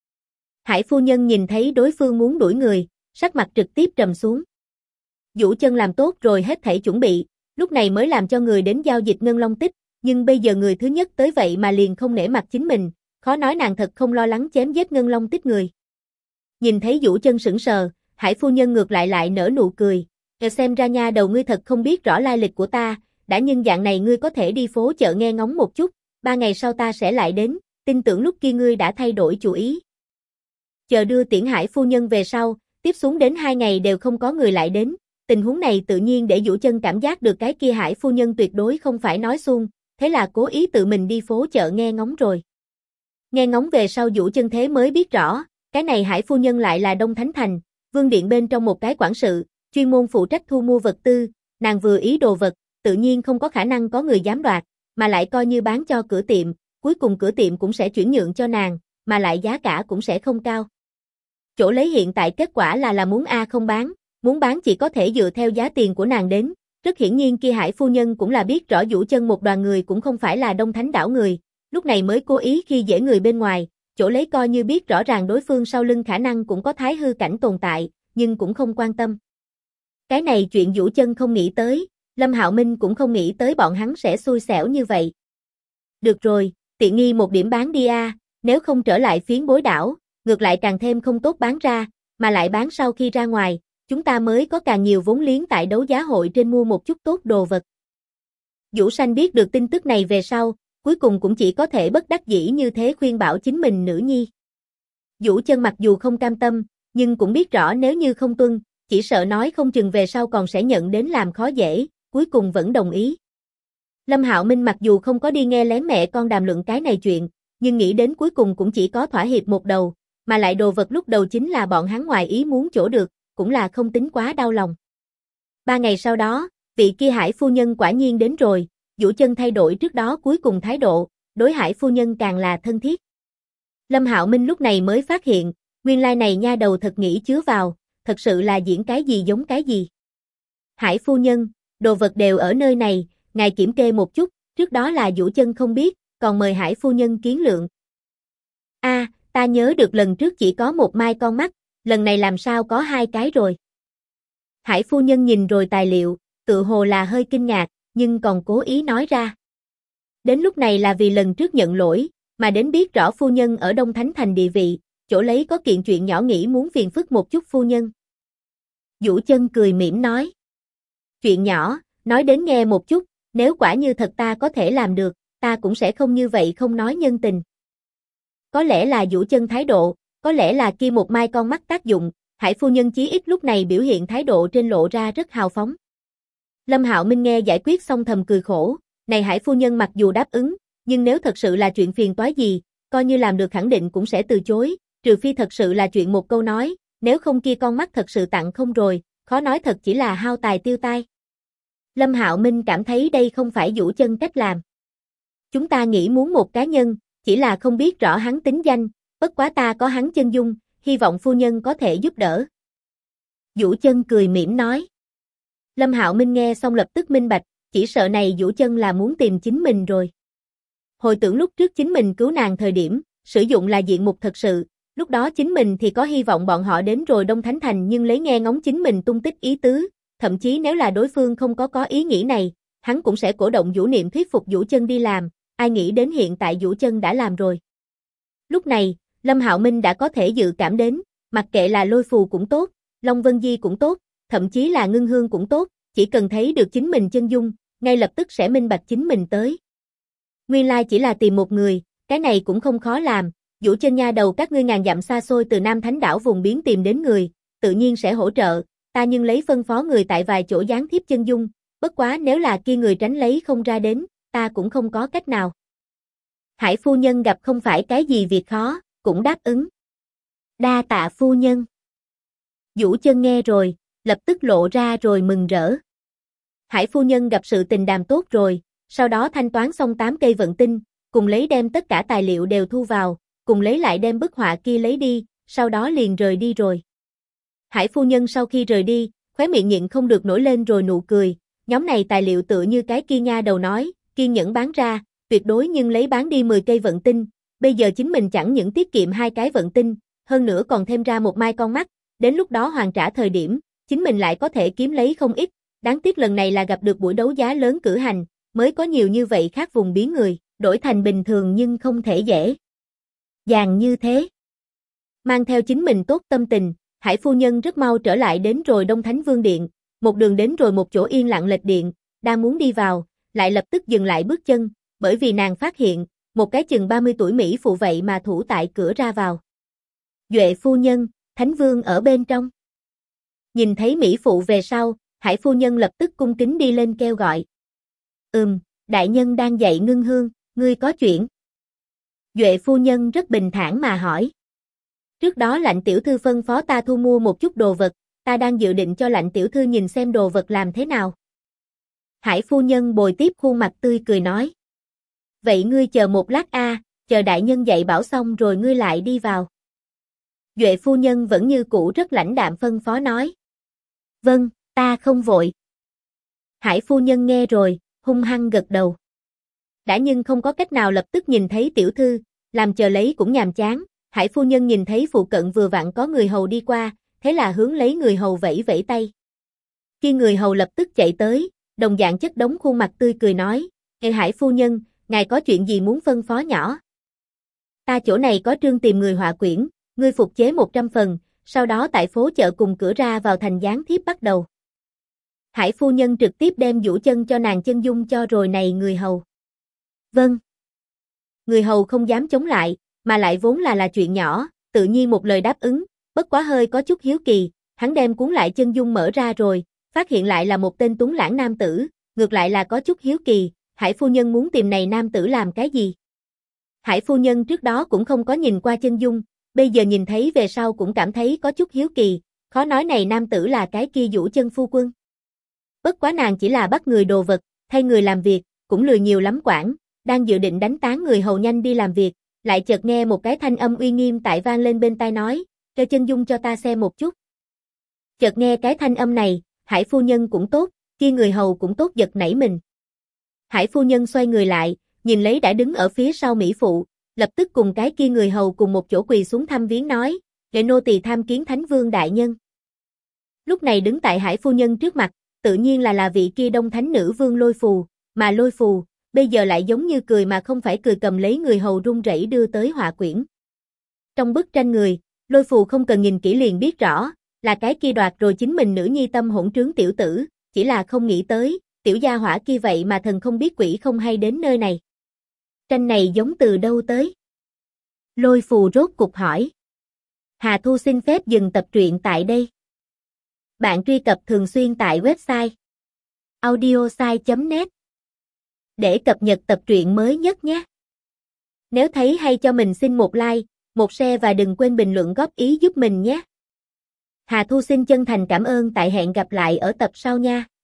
Hải phu nhân nhìn thấy đối phương muốn đuổi người, sắc mặt trực tiếp trầm xuống. Vũ Chân làm tốt rồi hết thảy chuẩn bị, lúc này mới làm cho người đến giao dịch ngân long tích, nhưng bây giờ người thứ nhất tới vậy mà liền không nể mặt chính mình, khó nói nàng thật không lo lắng chém giết ngân long tích người. Nhìn thấy Vũ Chân sững sờ, Hải phu nhân ngược lại nở nụ cười, "Xem ra nha đầu ngươi thật không biết rõ lai lịch của ta, đã nhưng dạng này ngươi có thể đi phố chợ nghe ngóng một chút, 3 ngày sau ta sẽ lại đến, tin tưởng lúc kia ngươi đã thay đổi chủ ý." Chờ đưa tiễn Hải phu nhân về sau, tiếp xuống đến 2 ngày đều không có người lại đến, tình huống này tự nhiên để Vũ Chân cảm giác được cái kia Hải phu nhân tuyệt đối không phải nói suông, thế là cố ý tự mình đi phố chợ nghe ngóng rồi. Nghe ngóng về sau Vũ Chân thế mới biết rõ, cái này Hải phu nhân lại là Đông Thánh Thành, vương điện bên trong một cái quản sự, chuyên môn phụ trách thu mua vật tư, nàng vừa ý đồ vật, tự nhiên không có khả năng có người dám đoạt, mà lại coi như bán cho cửa tiệm, cuối cùng cửa tiệm cũng sẽ chuyển nhượng cho nàng, mà lại giá cả cũng sẽ không cao. Chỗ lấy hiện tại kết quả là muốn không bán, muốn bán chỉ có thể dựa theo giá tiền của nàng đến, Rất hiển nhiên kia Hải phu nhân cũng là biết rõ Vũ Chân một đoàn người cũng không phải là Đông Thánh đảo người, lúc này mới cố ý khi dễ người bên ngoài, chỗ lấy coi như biết rõ ràng đối phương sau lưng khả năng cũng có thái hư cảnh tồn tại, nhưng cũng không quan tâm. Cái này chuyện Vũ Chân không nghĩ tới, Lâm Hạo Minh cũng không nghĩ tới bọn hắn sẽ xui xẻo như vậy. Được rồi, tiện nghi một điểm bán đi a, nếu không trở lại Phiến Bối đảo, ngược lại càng thêm không tốt bán ra, mà lại bán sau khi ra ngoài, chúng ta mới có càng nhiều vốn liếng tại đấu giá hội trên mua một chút tốt đồ vật. Vũ Sanh biết được tin tức này về sau, cuối cùng cũng chỉ có thể bất đắc dĩ như thế khuyên bảo chính mình nữ nhi. Vũ Chân mặc dù không cam tâm, nhưng cũng biết rõ nếu như không tuân, chỉ sợ nói không chừng về sau còn sẽ nhận đến làm khó dễ, cuối cùng vẫn đồng ý. Lâm Hạo Minh mặc dù không có đi nghe lén mẹ con đàm luận cái này chuyện, nhưng nghĩ đến cuối cùng cũng chỉ có thỏa hiệp một đầu, mà lại đồ vật lúc đầu chính là bọn hắn ngoài ý muốn chỗ được, cũng là không tính quá đau lòng. 3 ngày sau đó, vị kia Hải phu nhân quả nhiên đến rồi, Vũ Chân thay đổi trước đó cuối cùng thái độ, đối Hải phu nhân càng là thân thiết. Lâm Hạo Minh lúc này mới phát hiện, nguyên lai này nha đầu thật nghĩ chứa vào, thật sự là diễn cái gì giống cái gì. Hải phu nhân, đồ vật đều ở nơi này, ngài kiểm kê một chút, trước đó là Vũ Chân không biết, còn mời Hải phu nhân kiến lượng. Ta nhớ được lần trước chỉ có một mai con mắt, lần này làm sao có 2 cái rồi. Hải phu nhân nhìn rồi tài liệu, tự hồ là hơi kinh ngạc, nhưng còn cố ý nói ra. Đến lúc này là vì lần trước nhận lỗi, mà đến biết rõ phu nhân ở Đông Thánh Thành địa vị, chỗ lấy có kiện chuyện nhỏ nghĩ muốn phiền phức một chút phu nhân. Vũ Chân cười mỉm nói. Chuyện nhỏ, nói đến nghe một chút, nếu quả như thật ta có thể làm được, ta cũng sẽ không như vậy không nói nhân tình. Có lẽ là Vũ Chân thái độ, có lẽ là kia một mai con mắt tác dụng, Hải phu nhân chí ít lúc này biểu hiện thái độ trên lộ ra rất hào phóng. Lâm Hạo Minh nghe giải quyết xong thầm cười khổ, này Hải phu nhân mặc dù đáp ứng, nhưng nếu thật sự là chuyện phiền toái gì, coi như làm được khẳng định cũng sẽ từ chối, trừ phi thật sự là chuyện một câu nói, nếu không kia con mắt thật sự tặng không rồi, khó nói thật chỉ là hao tài tiêu tai. Lâm Hạo Minh cảm thấy đây không phải Vũ Chân cách làm. Chúng ta nghĩ muốn một cá nhân, chỉ là không biết rõ hắn tính danh, bất quá ta có hắn chân dung, hy vọng phu nhân có thể giúp đỡ. Vũ Chân cười mỉm nói. Lâm Hạo Minh nghe xong lập tức minh bạch, chỉ sợ này Vũ Chân là muốn tìm chính mình rồi. Hồi tưởng lúc trước chính mình cứu nàng thời điểm, sử dụng là diện mục thật sự, lúc đó chính mình thì có hy vọng bọn họ đến rồi Đông Thánh Thành nhưng lấy nghe ngóng chính mình tung tích ý tứ, thậm chí nếu là đối phương không có ý nghĩ này, hắn cũng sẽ cổ động Vũ Niệm thuyết phục Vũ Chân đi làm, ai nghĩ đến hiện tại Vũ Chân đã làm rồi. Lúc này, Lâm Hạo Minh đã có thể dự cảm đến, mặc kệ là Lôi Phù cũng tốt, Long Vân Di cũng tốt, thậm chí là Ngưng Hương cũng tốt, chỉ cần thấy được chính mình chân dung, ngay lập tức sẽ minh bạch chính mình tới. Nguyên lai chỉ là tìm một người, cái này cũng không khó làm, Vũ Chân nha đầu các ngươi ngàn dặm xa xôi từ Nam Thánh đảo vùng biến tìm đến người, tự nhiên sẽ hỗ trợ, ta nhưng lấy phân phó người tại vài chỗ gián thiếp chân dung, bất quá nếu là kia người tránh lấy không ra đến, ta cũng không có cách nào. Hải phu nhân gặp không phải cái gì việc khó, cũng đáp ứng. Đa tạ phu nhân. Vũ Chân nghe rồi, lập tức lộ ra rồi mừng rỡ. Hải phu nhân gặp sự tình đàm tốt rồi, sau đó thanh toán xong 8 cây vận tinh, cùng lấy đem tất cả tài liệu đều thu vào, cùng lấy lại đem bức họa kia lấy đi, sau đó liền rời đi rồi. Hải phu nhân sau khi rời đi, khóe miệng nhịn không được nổi lên rồi nụ cười, nhóm này tài liệu tựa như cái kia nha đầu nói, kiên nhẫn bán ra, tuyệt đối nhưng lấy bán đi 10 cây vận tinh, bây giờ chính mình chẳng những tiết kiệm 2 cái vận tinh, hơn nữa còn thêm ra một mai con mắt, đến lúc đó hoàn trả thời điểm, chính mình lại có thể kiếm lấy không ít, đáng tiếc lần này là gặp được buổi đấu giá lớn cử hành, mới có nhiều như vậy khác vùng biến người, đổi thành bình thường nhưng không thể dễ dàng như thế. Mang theo chính mình tốt tâm tình, Hải phu nhân rất mau trở lại đến rồi Đông Thánh Vương Điện, một đường đến rồi một chỗ yên lặng lệch điện, đang muốn đi vào, lại lập tức dừng lại bước chân, bởi vì nàng phát hiện, một cái chừng 30 tuổi Mỹ phụ vậy mà thủ tại cửa ra vào. Duệ phu nhân, Thánh Vương ở bên trong. Nhìn thấy Mỹ phụ về sau, Hải phu nhân lập tức cung kính đi lên kêu gọi. Đại nhân đang dạy Ngưng Hương, ngươi có chuyện. Duệ phu nhân rất bình thản mà hỏi. Trước đó Lạnh tiểu thư phân phó ta thu mua một chút đồ vật, ta đang dự định cho Lạnh tiểu thư nhìn xem đồ vật làm thế nào. Hải phu nhân bồi tiếp khuôn mặt tươi cười nói. Vậy ngươi chờ một lát chờ đại nhân dạy bảo xong rồi ngươi lại đi vào. Duệ phu nhân vẫn như cũ rất lãnh đạm phân phó nói. Vâng, ta không vội. Hải phu nhân nghe rồi, hung hăng gật đầu. Đã nhưng không có cách nào lập tức nhìn thấy tiểu thư, làm chờ lấy cũng nhàm chán. Hải phu nhân nhìn thấy phụ cận vừa vặn có người hầu đi qua, thế là hướng lấy người hầu vẫy vẫy tay. Khi người hầu lập tức chạy tới, đồng dạng chất đống khuôn mặt tươi cười nói, Ê Hải phu nhân, ngài có chuyện gì muốn phân phó nhỏ? Ta chỗ này có trương tìm người họa quyển, ngươi phục chế 100 phần, sau đó tại phố chợ cùng cửa ra vào thành gián thiếp bắt đầu. Hải phu nhân trực tiếp đem vũ chân cho nàng chân dung cho rồi này người hầu. Vâng. Người hầu không dám chống lại, mà lại vốn là chuyện nhỏ, tự nhiên một lời đáp ứng, bất quá hơi có chút hiếu kỳ, hắn đem cuốn lại chân dung mở ra rồi, phát hiện lại là một tên tuấn lãng nam tử, ngược lại là có chút hiếu kỳ, Hải phu nhân muốn tìm này nam tử làm cái gì? Hải phu nhân trước đó cũng không có nhìn qua chân dung, bây giờ nhìn thấy về sau cũng cảm thấy có chút hiếu kỳ, khó nói này nam tử là cái kia Vũ Chân phu quân. Bất quá nàng chỉ là bắt người đồ vật, thay người làm việc, cũng lười nhiều lắm quản, đang dự định đánh tán người hầu nhanh đi làm việc, lại chợt nghe một cái thanh âm uy nghiêm tại vang lên bên tai nói, cho chân dung cho ta xem một chút. Chợt nghe cái thanh âm này, Hải phu nhân cũng tốt, kia người hầu cũng tốt giật nảy mình. Hải phu nhân xoay người lại, nhìn lấy đã đứng ở phía sau mỹ phụ, lập tức cùng cái kia người hầu cùng một chỗ quỳ xuống thăm viếng nói, "Lệ nô tỳ tham kiến Thánh Vương đại nhân." Lúc này đứng tại Hải phu nhân trước mặt, tự nhiên là vị kia Đông Thánh nữ vương Lôi Phù, mà Lôi Phù bây giờ lại giống như cười mà không phải cười cầm lấy người hầu run rẩy đưa tới họa quyển. Trong bức tranh người, Lôi Phù không cần nhìn kỹ liền biết rõ, là cái kia đoạt rồi chính mình nữ nhi tâm hỗn trướng tiểu tử, chỉ là không nghĩ tới, tiểu gia hỏa kia vậy mà thần không biết quỷ không hay đến nơi này. Tranh này giống từ đâu tới? Lôi Phù rốt cục hỏi. Hà Thu xin phép dừng tập truyện tại đây. Bạn truy cập thường xuyên tại website audiosai.net để cập nhật tập truyện mới nhất nhé. Nếu thấy hay cho mình xin một like, một share và đừng quên bình luận góp ý giúp mình nhé. Hà Thu xin chân thành cảm ơn, tại hẹn gặp lại ở tập sau nha.